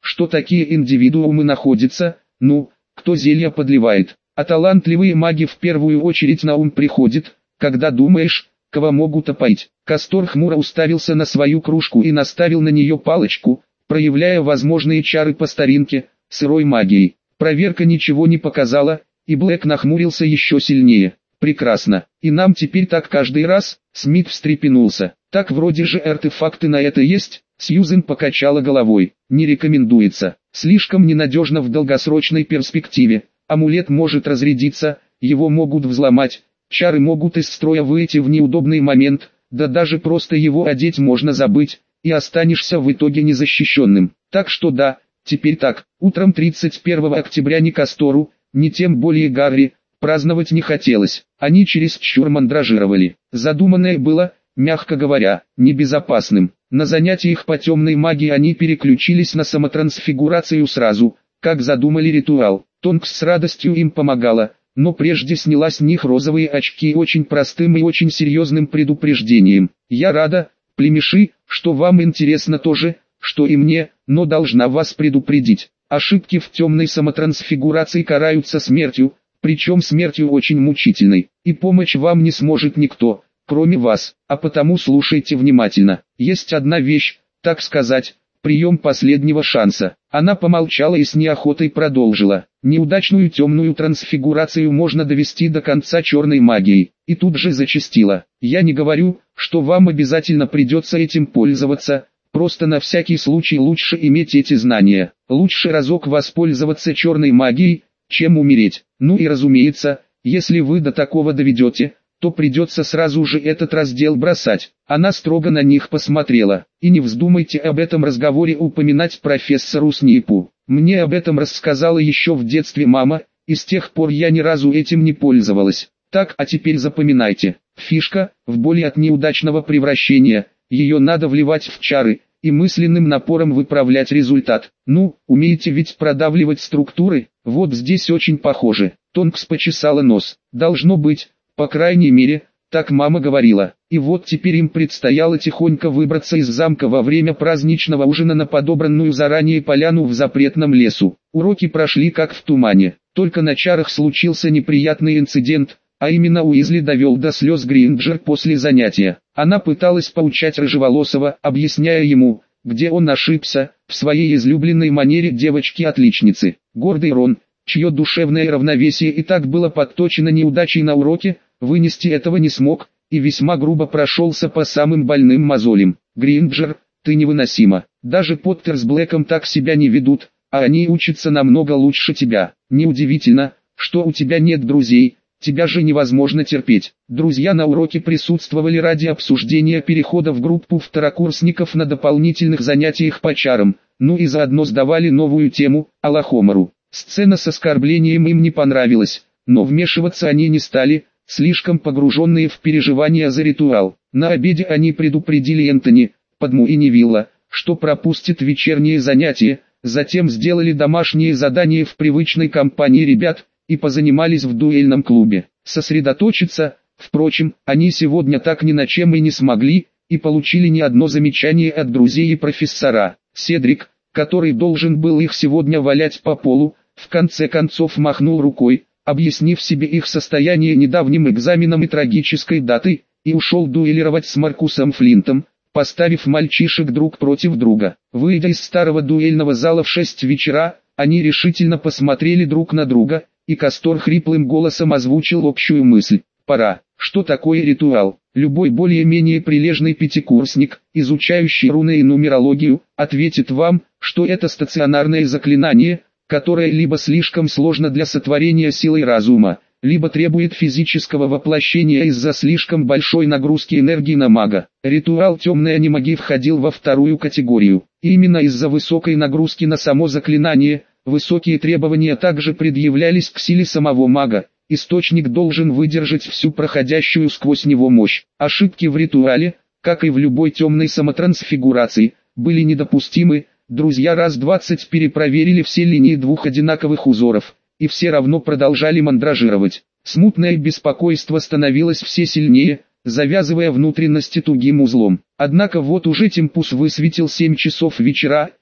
что такие индивидуумы находятся, кто зелья подливает. А талантливые маги в первую очередь на ум приходит, когда думаешь, кого могут опоить. Кастор хмуро уставился на свою кружку и наставил на нее палочку, проявляя возможные чары по старинке, сырой магией. Проверка ничего не показала, и Блэк нахмурился еще сильнее. Прекрасно, и нам теперь так каждый раз? Смит встрепенулся. Так вроде же артефакты на это есть? Сьюзен покачала головой. Не рекомендуется, слишком ненадежно в долгосрочной перспективе. Амулет может разрядиться, его могут взломать, чары могут из строя выйти в неудобный момент, да даже просто его одеть можно забыть, и останешься в итоге незащищенным. Так что да, теперь так, утром 31 октября ни Кастору, ни тем более Гарри, праздновать не хотелось, они чересчур мандражировали. Задуманное было, мягко говоря, небезопасным. На занятиях по темной магии они переключились на самотрансфигурацию сразу, как задумали ритуал. Тонкс с радостью им помогала, но прежде сняла с них розовые очки очень простым и очень серьезным предупреждением. «Я рада, племеши, что вам интересно то же, что и мне, но должна вас предупредить. Ошибки в темной самотрансфигурации караются смертью, причем смертью очень мучительной, и помочь вам не сможет никто, кроме вас, а потому слушайте внимательно. Есть одна вещь, так сказать, прием последнего шанса». Она помолчала и с неохотой продолжила. Неудачную темную трансфигурацию можно довести до конца черной магией. И тут же зачастила. Я не говорю, что вам обязательно придется этим пользоваться, просто на всякий случай лучше иметь эти знания. Лучше разок воспользоваться черной магией, чем умереть. Ну и разумеется, если вы до такого доведете, то придется сразу же этот раздел бросать. Она строго на них посмотрела. И не вздумайте об этом разговоре упоминать профессору Снейпу. Мне об этом рассказала еще в детстве мама, и с тех пор я ни разу этим не пользовалась. Так, а теперь запоминайте. Фишка, в боли от неудачного превращения, ее надо вливать в чары, и мысленным напором выправлять результат. Умеете ведь продавливать структуры? Вот здесь очень похоже. Тонкс почесала нос. Должно быть. По крайней мере, так мама говорила. И вот теперь им предстояло тихонько выбраться из замка во время праздничного ужина на подобранную заранее поляну в запретном лесу. Уроки прошли как в тумане. Только на чарах случился неприятный инцидент, а именно Уизли довел до слез Гринджер после занятия. Она пыталась поучать Рыжеволосого, объясняя ему, где он ошибся, в своей излюбленной манере девочки-отличницы. Гордый Рон, чье душевное равновесие и так было подточено неудачей на уроке, вынести этого не смог, и весьма грубо прошелся по самым больным мозолям. «Гринджер, ты невыносима. Даже Поттер с Блэком так себя не ведут, а они учатся намного лучше тебя. Неудивительно, что у тебя нет друзей, тебя же невозможно терпеть». Друзья на уроке присутствовали ради обсуждения перехода в группу второкурсников на дополнительных занятиях по чарам, и заодно сдавали новую тему, Алахомору. Сцена с оскорблением им не понравилась, но вмешиваться они не стали, слишком погруженные в переживания за ритуал. На обеде они предупредили Энтони, Падму и Невилла, что пропустят вечерние занятия, затем сделали домашние задания в привычной компании ребят, и позанимались в дуэльном клубе. Сосредоточиться, впрочем, они сегодня так ни на чем и не смогли, и получили ни одно замечание от друзей и профессора. Седрик, который должен был их сегодня валять по полу, в конце концов махнул рукой, объяснив себе их состояние недавним экзаменом и трагической датой, и ушел дуэлировать с Маркусом Флинтом, поставив мальчишек друг против друга. Выйдя из старого дуэльного зала в 6 вечера, они решительно посмотрели друг на друга, и Кастор хриплым голосом озвучил общую мысль. «Пора». Что такое ритуал? Любой более-менее прилежный пятикурсник, изучающий руны и нумерологию, ответит вам, что это стационарное заклинание, которое либо слишком сложно для сотворения силой разума, либо требует физического воплощения из-за слишком большой нагрузки энергии на мага. Ритуал темной анимагии входил во вторую категорию. Именно из-за высокой нагрузки на само заклинание, высокие требования также предъявлялись к силе самого мага. Источник должен выдержать всю проходящую сквозь него мощь. Ошибки в ритуале, как и в любой темной самотрансфигурации, были недопустимы. Друзья раз 20 перепроверили все линии двух одинаковых узоров, и все равно продолжали мандражировать. Смутное беспокойство становилось все сильнее, завязывая внутренности тугим узлом. Однако вот уже Темпус высветил 7 часов вечера,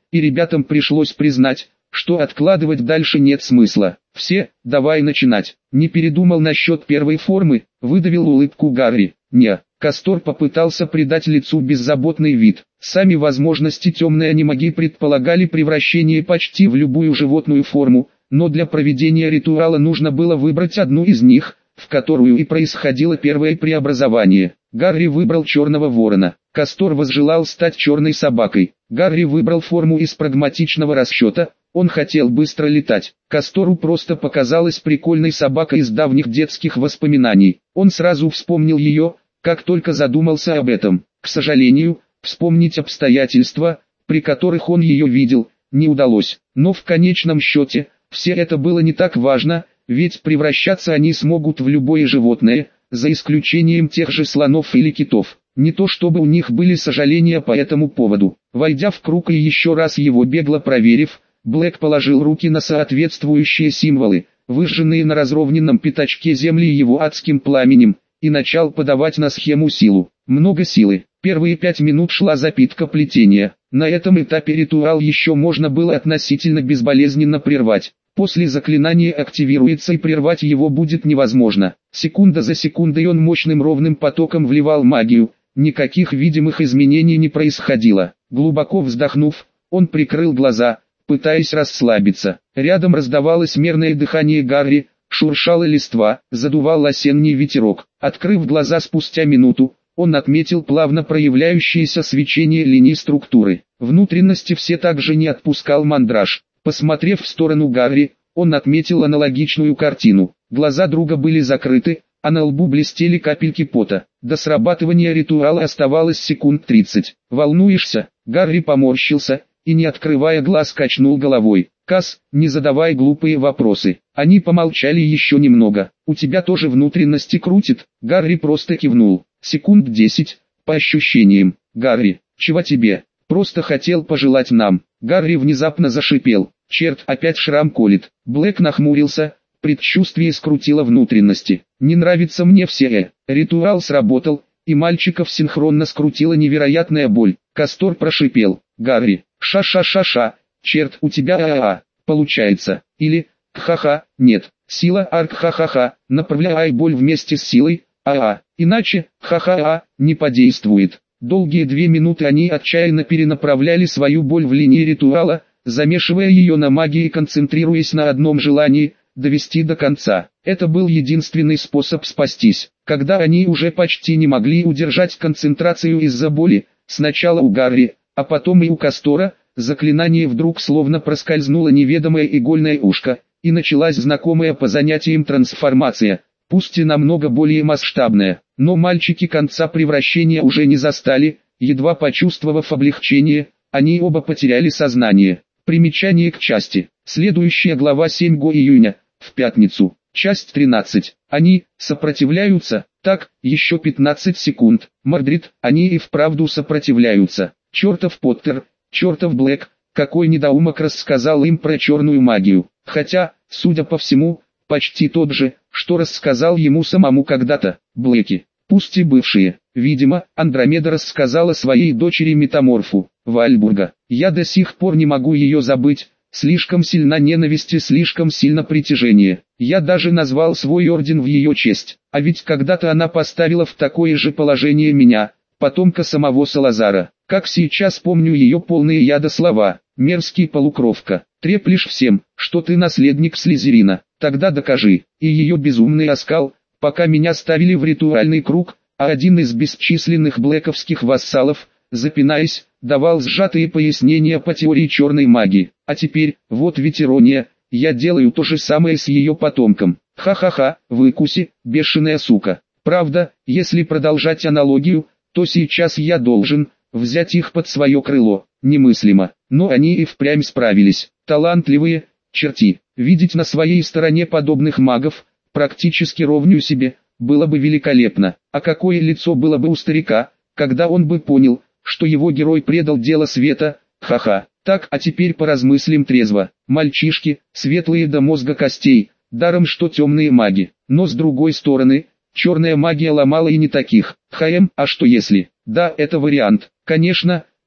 и ребятам пришлось признать, что откладывать дальше нет смысла. «Все, давай начинать». «Не передумал насчет первой формы?» — выдавил улыбку Гарри. «Не». Кастор попытался придать лицу беззаботный вид. Сами возможности темной анимаги предполагали превращение почти в любую животную форму, но для проведения ритуала нужно было выбрать одну из них, в которую и происходило первое преобразование. Гарри выбрал черного ворона. Кастор возжелал стать черной собакой. Гарри выбрал форму из прагматичного расчета. Он хотел быстро летать. Кастору просто показалась прикольной собака из давних детских воспоминаний. Он сразу вспомнил ее, как только задумался об этом. К сожалению, вспомнить обстоятельства, при которых он ее видел, не удалось. Но в конечном счете, все это было не так важно, ведь превращаться они смогут в любое животное, за исключением тех же слонов или китов. Не то чтобы у них были сожаления по этому поводу. Войдя в круг и еще раз его бегло проверив, Блэк положил руки на соответствующие символы, выжженные на разровненном пятачке земли его адским пламенем, и начал подавать на схему силу. Много силы. Первые 5 минут шла запитка плетения. На этом этапе ритуал еще можно было относительно безболезненно прервать. После заклинание активируется и прервать его будет невозможно. Секунда за секундой он мощным ровным потоком вливал магию. Никаких видимых изменений не происходило. Глубоко вздохнув, он прикрыл глаза, пытаясь расслабиться. Рядом раздавалось мерное дыхание Гарри, шуршала листва, задувал осенний ветерок. Открыв глаза спустя минуту, он отметил плавно проявляющееся свечение линий структуры. Внутренности все также не отпускал мандраж. Посмотрев в сторону Гарри, он отметил аналогичную картину. Глаза друга были закрыты, а на лбу блестели капельки пота. До срабатывания ритуала оставалось секунд 30. «Волнуешься?» Гарри поморщился и, не открывая глаз, качнул головой. «Кас, не задавай глупые вопросы». Они помолчали еще немного. «У тебя тоже внутренности крутит?» Гарри просто кивнул. «Секунд 10, по ощущениям». «Гарри, чего тебе?» «Просто хотел пожелать нам». Гарри внезапно зашипел. «Черт, опять шрам колет». Блэк нахмурился, предчувствие скрутило внутренности. «Не нравится мне все. Ритуал сработал, и мальчиков синхронно скрутила невероятная боль. Кастор прошипел. «Гарри, ша-ша-ша-ша, черт, у тебя а-а, получается». Или «ха-ха, нет, сила арк-ха-ха-ха, направляй боль вместе с силой, а-а, иначе, ха-ха-а, не подействует». Долгие 2 минуты они отчаянно перенаправляли свою боль в линии ритуала, замешивая ее на магии и концентрируясь на одном желании – довести до конца. Это был единственный способ спастись. Когда они уже почти не могли удержать концентрацию из-за боли, сначала у Гарри, а потом и у Кастора, заклинание вдруг словно проскользнуло неведомое игольное ушко, и началась знакомая по занятиям трансформация, пусть и намного более масштабная. Но мальчики конца превращения уже не застали, едва почувствовав облегчение, они оба потеряли сознание. Примечание к части. Следующая глава 7 июня, в пятницу. Часть 13. Они сопротивляются. Так, еще 15 секунд. Мордрид, они и вправду сопротивляются. Чертов Поттер, чертов Блэк, какой недоумок рассказал им про черную магию. Хотя, судя по всему, почти тот же, что рассказал ему самому когда-то. Блэки, пусть и бывшие. Видимо, Андромеда рассказала своей дочери Метаморфу, Вальбурга. Я до сих пор не могу ее забыть. Слишком сильна ненависть и слишком сильно притяжение. Я даже назвал свой орден в ее честь. А ведь когда-то она поставила в такое же положение меня, потомка самого Салазара. Как сейчас помню ее полные яда слова. Мерзкий полукровка. Треплешь всем, что ты наследник Слизерина. Тогда докажи. И ее безумный оскал, пока меня ставили в ритуальный круг, а один из бесчисленных блэковских вассалов, запинаясь, давал сжатые пояснения по теории черной магии. А теперь, вот ведь ирония, я делаю то же самое с ее потомком. Ха-ха-ха, выкуси, бешеная сука. Правда, если продолжать аналогию, то сейчас я должен взять их под свое крыло. Немыслимо, но они и впрямь справились. Талантливые, черти. Видеть на своей стороне подобных магов, практически ровню себе, было бы великолепно. А какое лицо было бы у старика, когда он бы понял, что его герой предал дело света, ха-ха. Так, а теперь поразмыслим трезво. Мальчишки, светлые до мозга костей, даром что темные маги. Но с другой стороны, черная магия ломала и не таких. А что если? Да, это вариант. Конечно,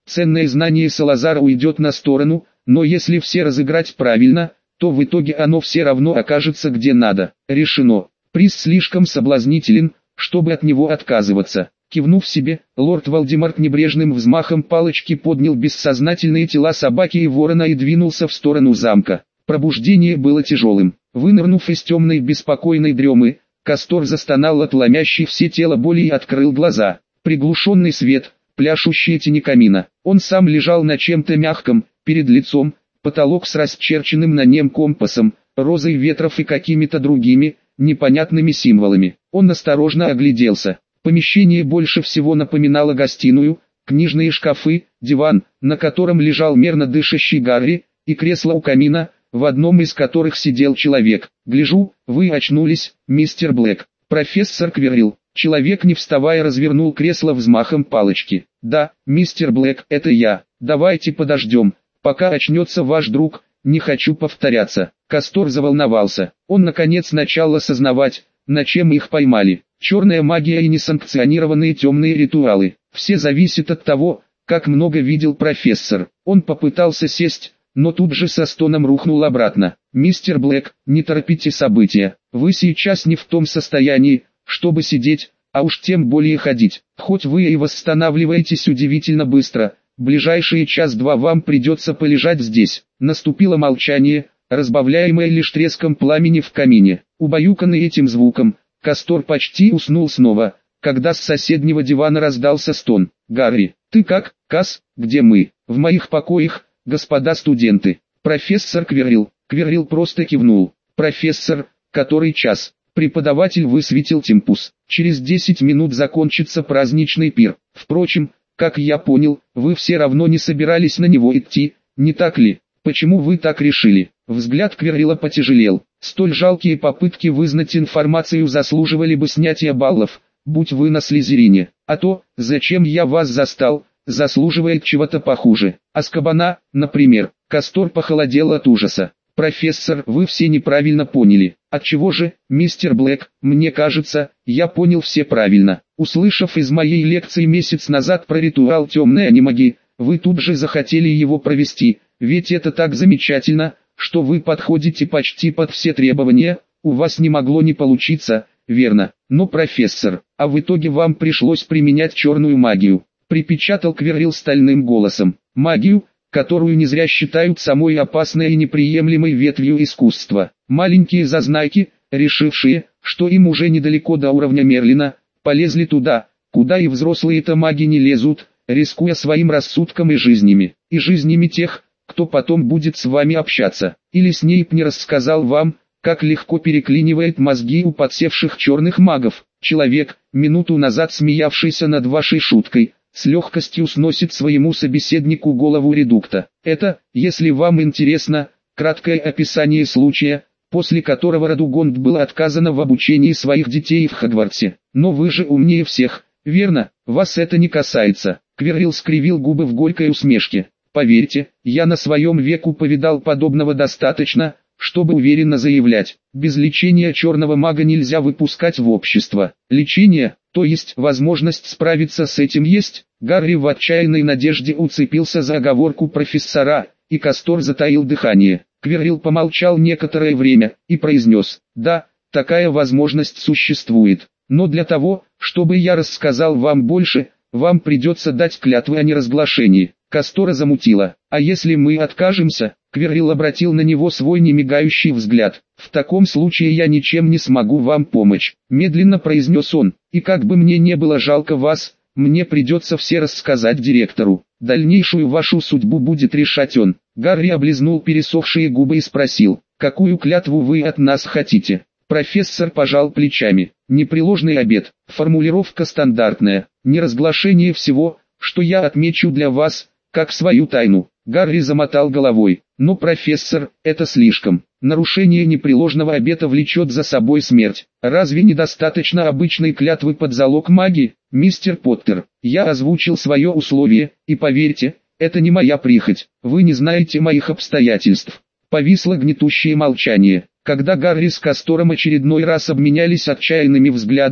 ценное знание Салазара уйдет на сторону, но если все разыграть правильно, то в итоге оно все равно окажется где надо. Решено. Приз слишком соблазнителен, чтобы от него отказываться. Кивнув себе, лорд Вальдемар небрежным взмахом палочки поднял бессознательные тела собаки и ворона и двинулся в сторону замка. Пробуждение было тяжелым. Вынырнув из темной беспокойной дремы, Кастор застонал от ломящей все тело боли и открыл глаза. Приглушенный свет, пляшущие тени камина. Он сам лежал на чем-то мягком, перед лицом, потолок с расчерченным на нем компасом, розой ветров и какими-то другими, непонятными символами. Он осторожно огляделся. Помещение больше всего напоминало гостиную, книжные шкафы, диван, на котором лежал мерно дышащий Гарри, и кресло у камина, в одном из которых сидел человек. «Гляжу, вы очнулись, мистер Блэк». «Профессор Квиррелл». Человек, не вставая, развернул кресло взмахом палочки. «Да, мистер Блэк, это я. Давайте подождем, пока очнется ваш друг, не хочу повторяться». Кастор заволновался. Он наконец начал осознавать, на чем их поймали. Черная магия и несанкционированные темные ритуалы. Все зависит от того, как много видел профессор. Он попытался сесть, но тут же со стоном рухнул обратно. «Мистер Блэк, не торопите события. Вы сейчас не в том состоянии, чтобы сидеть, а уж тем более ходить. Хоть вы и восстанавливаетесь удивительно быстро, ближайшие час-два вам придется полежать здесь». Наступило молчание, разбавляемое лишь треском пламени в камине. Убаюканный этим звуком, Кастор почти уснул снова, когда с соседнего дивана раздался стон. «Гарри, ты как, Кас? Где мы?» «В моих покоях, господа студенты». «Профессор Квиррелл». Квиррелл просто кивнул. «Профессор, который час?» Преподаватель высветил темпус. «Через 10 минут закончится праздничный пир. Впрочем, как я понял, вы все равно не собирались на него идти, не так ли? Почему вы так решили?» Взгляд Квиррелла потяжелел. Столь жалкие попытки вызнать информацию заслуживали бы снятия баллов, будь вы на Слизерине. А то, зачем я вас застал, заслуживает чего-то похуже. Азкабана, например. Кастор похолодел от ужаса. «Профессор, вы все неправильно поняли». «Отчего же, мистер Блэк, мне кажется, я понял все правильно. Услышав из моей лекции месяц назад про ритуал темной анимаги, вы тут же захотели его провести, ведь это так замечательно, что вы подходите почти под все требования, у вас не могло не получиться, верно? Но, профессор, а в итоге вам пришлось применять черную магию», припечатал Квиррелл стальным голосом. «Магию, которую не зря считают самой опасной и неприемлемой ветвью искусства. Маленькие зазнайки, решившие, что им уже недалеко до уровня Мерлина, полезли туда, куда и взрослые-то маги не лезут, рискуя своим рассудком и жизнями тех, кто потом будет с вами общаться. Или Снейп не рассказал вам, как легко переклинивает мозги у подсевших черных магов. Человек, минуту назад смеявшийся над вашей шуткой, с легкостью сносит своему собеседнику голову редукта. Это, если вам интересно, краткое описание случая, после которого Радугонд было отказано в обучении своих детей в Хогвартсе. Но вы же умнее всех, верно? Вас это не касается. Квиррелл скривил губы в горькой усмешке. Поверьте, я на своем веку повидал подобного достаточно, чтобы уверенно заявлять, без лечения черного мага нельзя выпускать в общество. Лечение, то есть возможность справиться с этим есть. Гарри в отчаянной надежде уцепился за оговорку профессора, и Кастор затаил дыхание. Квиррелл помолчал некоторое время и произнес: «Да, такая возможность существует. Но для того, чтобы я рассказал вам больше, вам придется дать клятвы о неразглашении». Кастора замутило. «А если мы откажемся?» Квиррелл обратил на него свой немигающий взгляд. «В таком случае я ничем не смогу вам помочь», медленно произнес он. «И как бы мне не было жалко вас, мне придется все рассказать директору. Дальнейшую вашу судьбу будет решать он». Гарри облизнул пересохшие губы и спросил: «Какую клятву вы от нас хотите?» Профессор пожал плечами. «Непреложный обет. Формулировка стандартная. Неразглашение всего, что я отмечу для вас, как свою тайну». Гарри замотал головой. «Но, профессор, это слишком. Нарушение непреложного обета влечет за собой смерть. Разве недостаточно обычной клятвы под залог магии?» «Мистер Поттер, я озвучил свое условие, и поверьте, это не моя прихоть. Вы не знаете моих обстоятельств». Повисло гнетущее молчание. Когда Гарри с Кастором очередной раз обменялись отчаянными взглядами,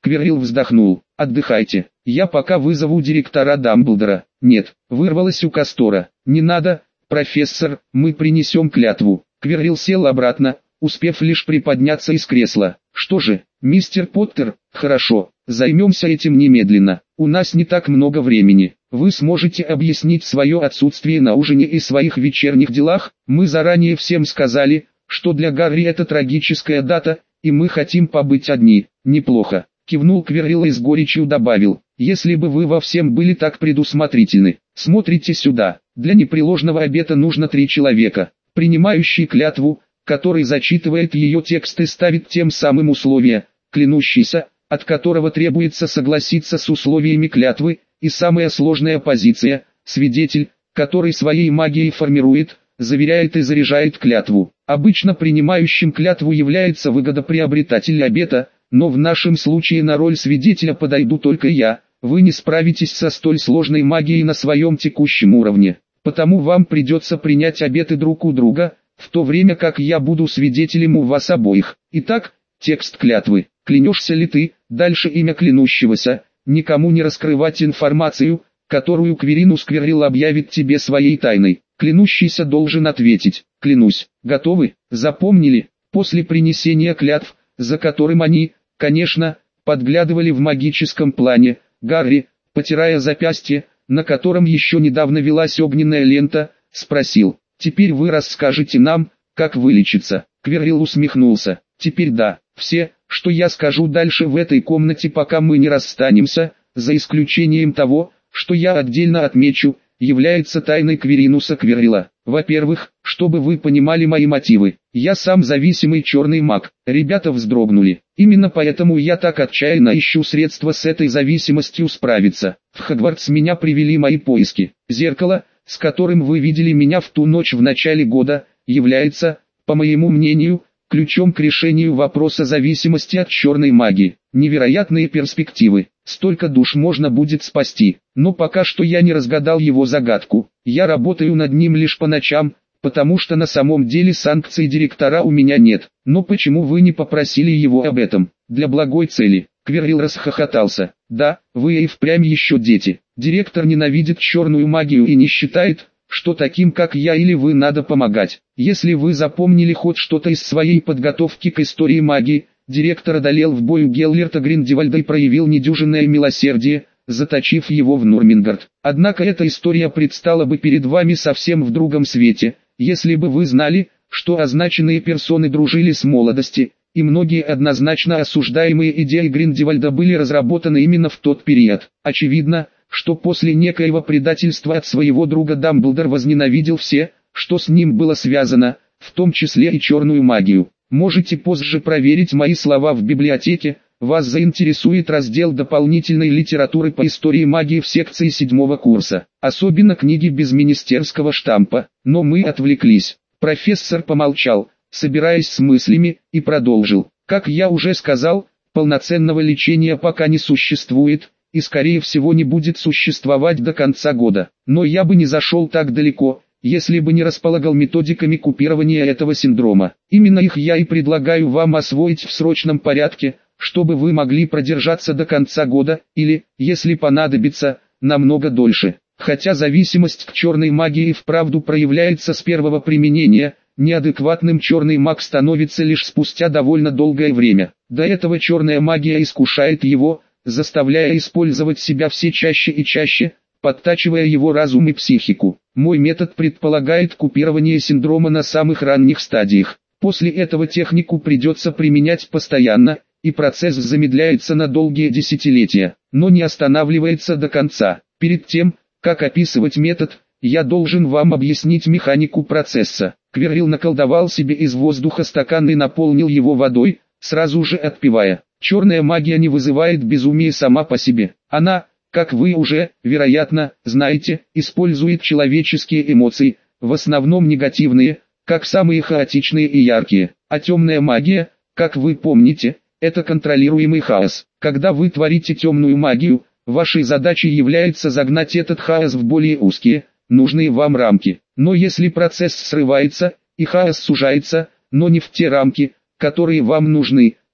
Квиррелл вздохнул. «Отдыхайте. Я пока вызову директора Дамблдора». «Нет», вырвалось у Кастора. «Не надо, профессор, мы принесем клятву». Квиррелл сел обратно, успев лишь приподняться из кресла. «Что же, мистер Поттер, хорошо, займемся этим немедленно. У нас не так много времени. Вы сможете объяснить свое отсутствие на ужине и своих вечерних делах? Мы заранее всем сказали, что для Гарри это трагическая дата, и мы хотим побыть одни». «Неплохо», кивнул Квиррелл и с горечью добавил. «Если бы вы во всем были так предусмотрительны. Смотрите сюда. Для непреложного обета нужно 3 человека, принимающий клятву, который зачитывает ее текст и ставит тем самым условия, клянущийся, от которого требуется согласиться с условиями клятвы, и самая сложная позиция, свидетель, который своей магией формирует, заверяет и заряжает клятву. Обычно принимающим клятву является выгодоприобретатель обета, но в нашем случае на роль свидетеля подойду только я. Вы не справитесь со столь сложной магией на своем текущем уровне, потому вам придется принять обеты друг у друга, в то время как я буду свидетелем у вас обоих. Итак, текст клятвы. Клянешься ли ты, дальше имя клянущегося, никому не раскрывать информацию, которую Квиринус Квиррелл объявит тебе своей тайной. Клянущийся должен ответить: клянусь. Готовы? Запомнили? После принесения клятв, за которым они, конечно, подглядывали в магическом плане, Гарри, потирая запястье, на котором еще недавно велась огненная лента, спросил: «Теперь вы расскажете нам, как вылечиться?» Квиррелл усмехнулся. «Теперь да, все, что я скажу дальше в этой комнате, пока мы не расстанемся, за исключением того, что я отдельно отмечу, является тайной Квиринуса Квиррелла. Во-первых, чтобы вы понимали мои мотивы, я сам зависимый черный маг». Ребята вздрогнули. «Именно поэтому я так отчаянно ищу средства с этой зависимостью справиться. В Хогвартс меня привели мои поиски. Зеркало, с которым вы видели меня в ту ночь в начале года, является, по моему мнению, ключом к решению вопроса зависимости от черной магии. Невероятные перспективы. Столько душ можно будет спасти. Но пока что я не разгадал его загадку. Я работаю над ним лишь по ночам, потому что на самом деле санкций директора у меня нет. Но почему вы не попросили его об этом? Для благой цели». Квиррелл расхохотался. «Да, вы и впрямь еще дети. Директор ненавидит черную магию и не считает, что таким как я или вы надо помогать. Если вы запомнили хоть что-то из своей подготовки к истории магии, директор одолел в бою Геллерта Гриндевальда и проявил недюжинное милосердие, заточив его в Нурмингард. Однако эта история предстала бы перед вами совсем в другом свете, если бы вы знали, что означенные персоны дружили с молодости, и многие однозначно осуждаемые идеи Гриндевальда были разработаны именно в тот период. Очевидно, что после некоего предательства от своего друга Дамблдор возненавидел все, что с ним было связано, в том числе и черную магию. Можете позже проверить мои слова в библиотеке, вас заинтересует раздел дополнительной литературы по истории магии в секции 7 курса, особенно книги без министерского штампа. Но мы отвлеклись. Профессор помолчал, собираясь с мыслями, и продолжил. Как я уже сказал, полноценного лечения пока не существует, и скорее всего не будет существовать до конца года. Но я бы не зашел так далеко, если бы не располагал методиками купирования этого синдрома. Именно их я и предлагаю вам освоить в срочном порядке, чтобы вы могли продержаться до конца года, или, если понадобится, намного дольше. Хотя зависимость к черной магии и вправду проявляется с первого применения, неадекватным черный маг становится лишь спустя довольно долгое время. До этого черная магия искушает его, заставляя использовать себя все чаще и чаще, подтачивая его разум и психику. Мой метод предполагает купирование синдрома на самых ранних стадиях. После этого технику придется применять постоянно, и процесс замедляется на долгие десятилетия, но не останавливается до конца. Перед тем, как описывать метод, я должен вам объяснить механику процесса. Квиррелл наколдовал себе из воздуха стакан и наполнил его водой, сразу же отпивая. Черная магия не вызывает безумия сама по себе. Она, как вы уже, вероятно, знаете, использует человеческие эмоции, в основном негативные, как самые хаотичные и яркие. А темная магия, как вы помните, это контролируемый хаос. Когда вы творите темную магию, вашей задачей является загнать этот хаос в более узкие, нужные вам рамки. Но если процесс срывается, и хаос сужается, но не в те рамки, которые вам нужны,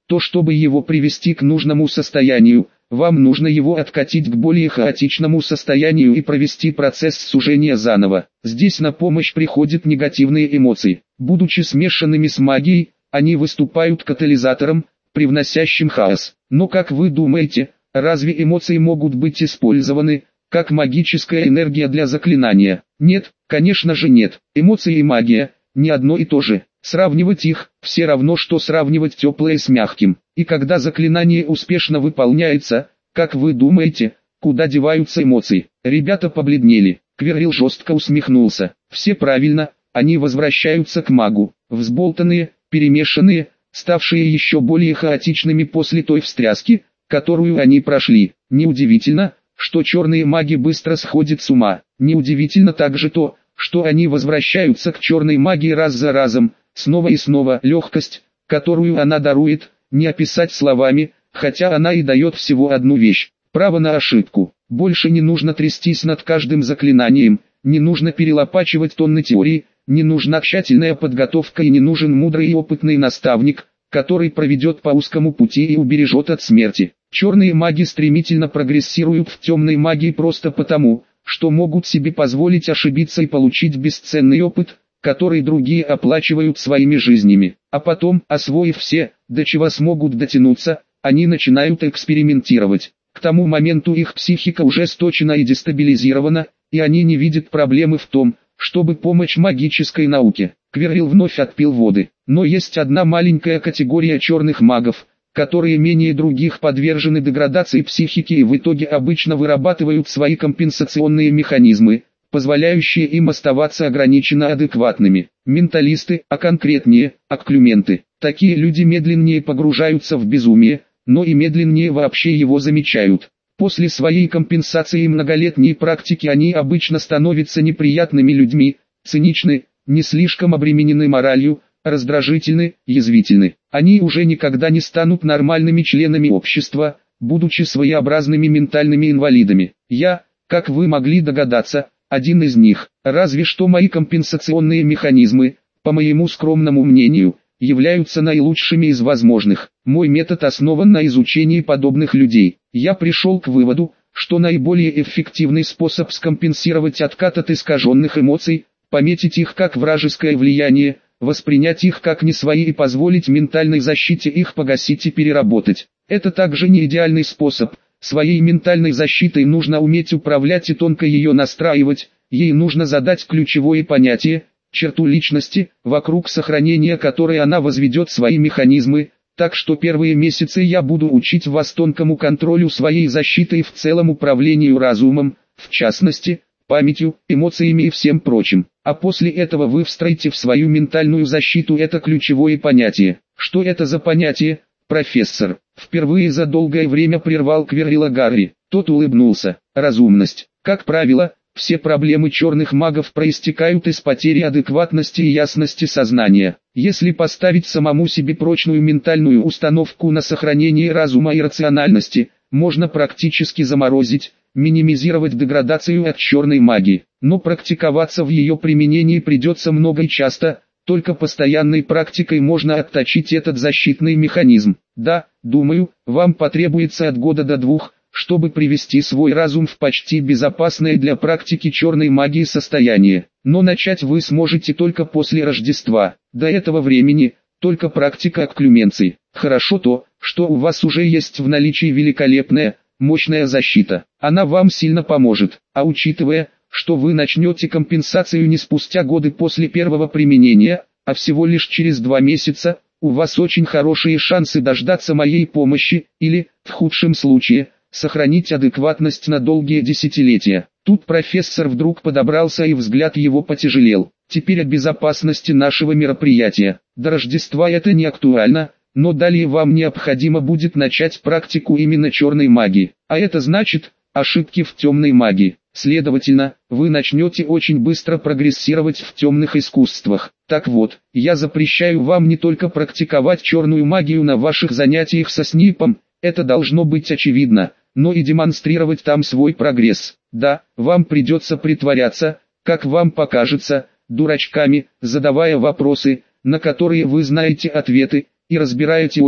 то чтобы его привести к нужному состоянию, вам нужно его откатить к более хаотичному состоянию и провести процесс сужения заново. Здесь на помощь приходят негативные эмоции. Будучи смешанными с магией, они выступают катализатором, привносящим хаос. Но как вы думаете, разве эмоции могут быть использованы как магическая энергия для заклинания? Нет, конечно же нет. Эмоции и магия – не одно и то же. Сравнивать их – все равно, что сравнивать теплое с мягким. И когда заклинание успешно выполняется, как вы думаете, куда деваются эмоции? Ребята побледнели. Квиррилл жестко усмехнулся. Все правильно, они возвращаются к магу. Взболтанные, перемешанные, ставшие еще более хаотичными после той встряски, которую они прошли. Неудивительно, что черные маги быстро сходят с ума. Неудивительно также то, что они возвращаются к черной магии раз за разом, снова и снова. Легкость, которую она дарует, не описать словами, хотя она и дает всего одну вещь – право на ошибку. Больше не нужно трястись над каждым заклинанием, не нужно перелопачивать тонны теории, не нужна тщательная подготовка и не нужен мудрый и опытный наставник, который проведет по узкому пути и убережет от смерти. Черные маги стремительно прогрессируют в темной магии просто потому, что могут себе позволить ошибиться и получить бесценный опыт, который другие оплачивают своими жизнями. А потом, освоив все, до чего смогут дотянуться, они начинают экспериментировать. К тому моменту их психика уже сточена и дестабилизирована, и они не видят проблемы в том, чтобы помочь магической науке. Квиррилл вновь отпил воды. Но есть одна маленькая категория черных магов, которые менее других подвержены деградации психики и в итоге обычно вырабатывают свои компенсационные механизмы, позволяющие им оставаться ограниченно адекватными. Менталисты, а конкретнее, окклюменты. Такие люди медленнее погружаются в безумие, но и медленнее вообще его замечают. После своей компенсации и многолетней практики они обычно становятся неприятными людьми, циничны, не слишком обременены моралью, раздражительны, язвительны. Они уже никогда не станут нормальными членами общества, будучи своеобразными ментальными инвалидами. Я, как вы могли догадаться, один из них. Разве что мои компенсационные механизмы, по моему скромному мнению, являются наилучшими из возможных. Мой метод основан на изучении подобных людей. Я пришел к выводу, что наиболее эффективный способ скомпенсировать откат от искаженных эмоций, пометить их как вражеское влияние, воспринять их как не свои и позволить ментальной защите их погасить и переработать. Это также не идеальный способ. Своей ментальной защитой нужно уметь управлять и тонко ее настраивать, ей нужно задать ключевое понятие, черту личности, вокруг сохранения которой она возведет свои механизмы, так что первые месяцы я буду учить вас тонкому контролю своей защиты и в целом управлению разумом, в частности, памятью, эмоциями и всем прочим. А после этого вы встроите в свою ментальную защиту это ключевое понятие. Что это за понятие, профессор? Впервые за долгое время прервал Квиррилла Гарри. Тот улыбнулся. Разумность. Как правило, все проблемы черных магов проистекают из потери адекватности и ясности сознания. Если поставить самому себе прочную ментальную установку на сохранение разума и рациональности, можно практически заморозить, минимизировать деградацию от черной магии. Но практиковаться в ее применении придется много и часто, только постоянной практикой можно отточить этот защитный механизм. Да, думаю, вам потребуется от года до 2, чтобы привести свой разум в почти безопасное для практики черной магии состояние. Но начать вы сможете только после Рождества. До этого времени, только практика окклюменции. Хорошо то, что у вас уже есть в наличии великолепная, мощная защита. Она вам сильно поможет. А учитывая, что вы начнете компенсацию не спустя годы после первого применения, а всего лишь через 2 месяца, у вас очень хорошие шансы дождаться моей помощи, или, в худшем случае, сохранить адекватность на долгие десятилетия. Тут профессор вдруг подобрался и взгляд его потяжелел. Теперь о безопасности нашего мероприятия. До Рождества это не актуально, но далее вам необходимо будет начать практику именно черной магии. А это значит, ошибки в темной магии. Следовательно, вы начнете очень быстро прогрессировать в темных искусствах. Так вот, я запрещаю вам не только практиковать черную магию на ваших занятиях со Снипом, это должно быть очевидно, но и демонстрировать там свой прогресс. Да, вам придется притворяться, как вам покажется, дурачками, задавая вопросы, на которые вы знаете ответы, и разбирая теорию,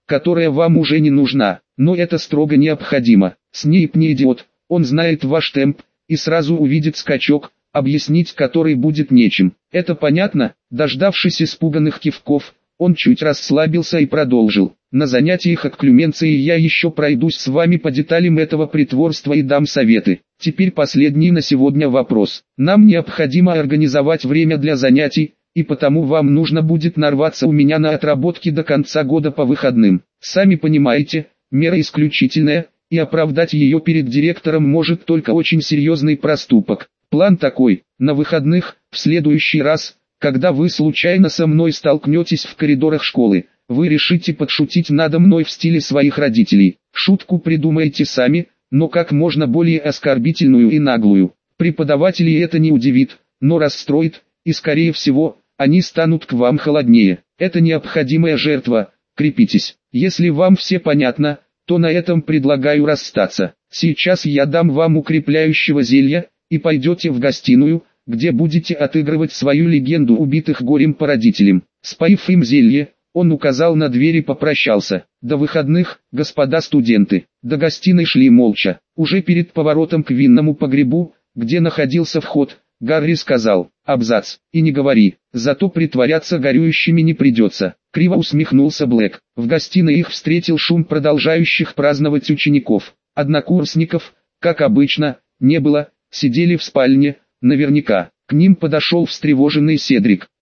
которая вам уже не нужна, но это строго необходимо. Снейп не идиот, он знает ваш темп, и сразу увидит скачок, объяснить который будет нечем. Это понятно? Дождавшись испуганных кивков, он чуть расслабился и продолжил. На занятиях от Клюменции я еще пройдусь с вами по деталям этого притворства и дам советы. Теперь последний на сегодня вопрос. Нам необходимо организовать время для занятий, и потому вам нужно будет нарваться у меня на отработки до конца года по выходным. Сами понимаете, мера исключительная, и оправдать ее перед директором может только очень серьезный проступок. План такой: на выходных, в следующий раз, когда вы случайно со мной столкнетесь в коридорах школы, вы решите подшутить надо мной в стиле своих родителей. Шутку придумайте сами, но как можно более оскорбительную и наглую. Преподавателей это не удивит, но расстроит, и скорее всего, они станут к вам холоднее. Это необходимая жертва, крепитесь. Если вам все понятно, то на этом предлагаю расстаться. Сейчас я дам вам укрепляющего зелья, и пойдете в гостиную, где будете отыгрывать свою легенду убитых горем по родителям. Споив им зелье, он указал на дверь и попрощался. До выходных, господа студенты. До гостиной шли молча. Уже перед поворотом к винному погребу, где находился вход, Гарри сказал: «Абзац, и не говори, зато притворяться горюющими не придется». Криво усмехнулся Блэк. В гостиной их встретил шум продолжающих праздновать учеников. Однокурсников, как обычно, не было, сидели в спальне, наверняка. К ним подошел встревоженный Седрик.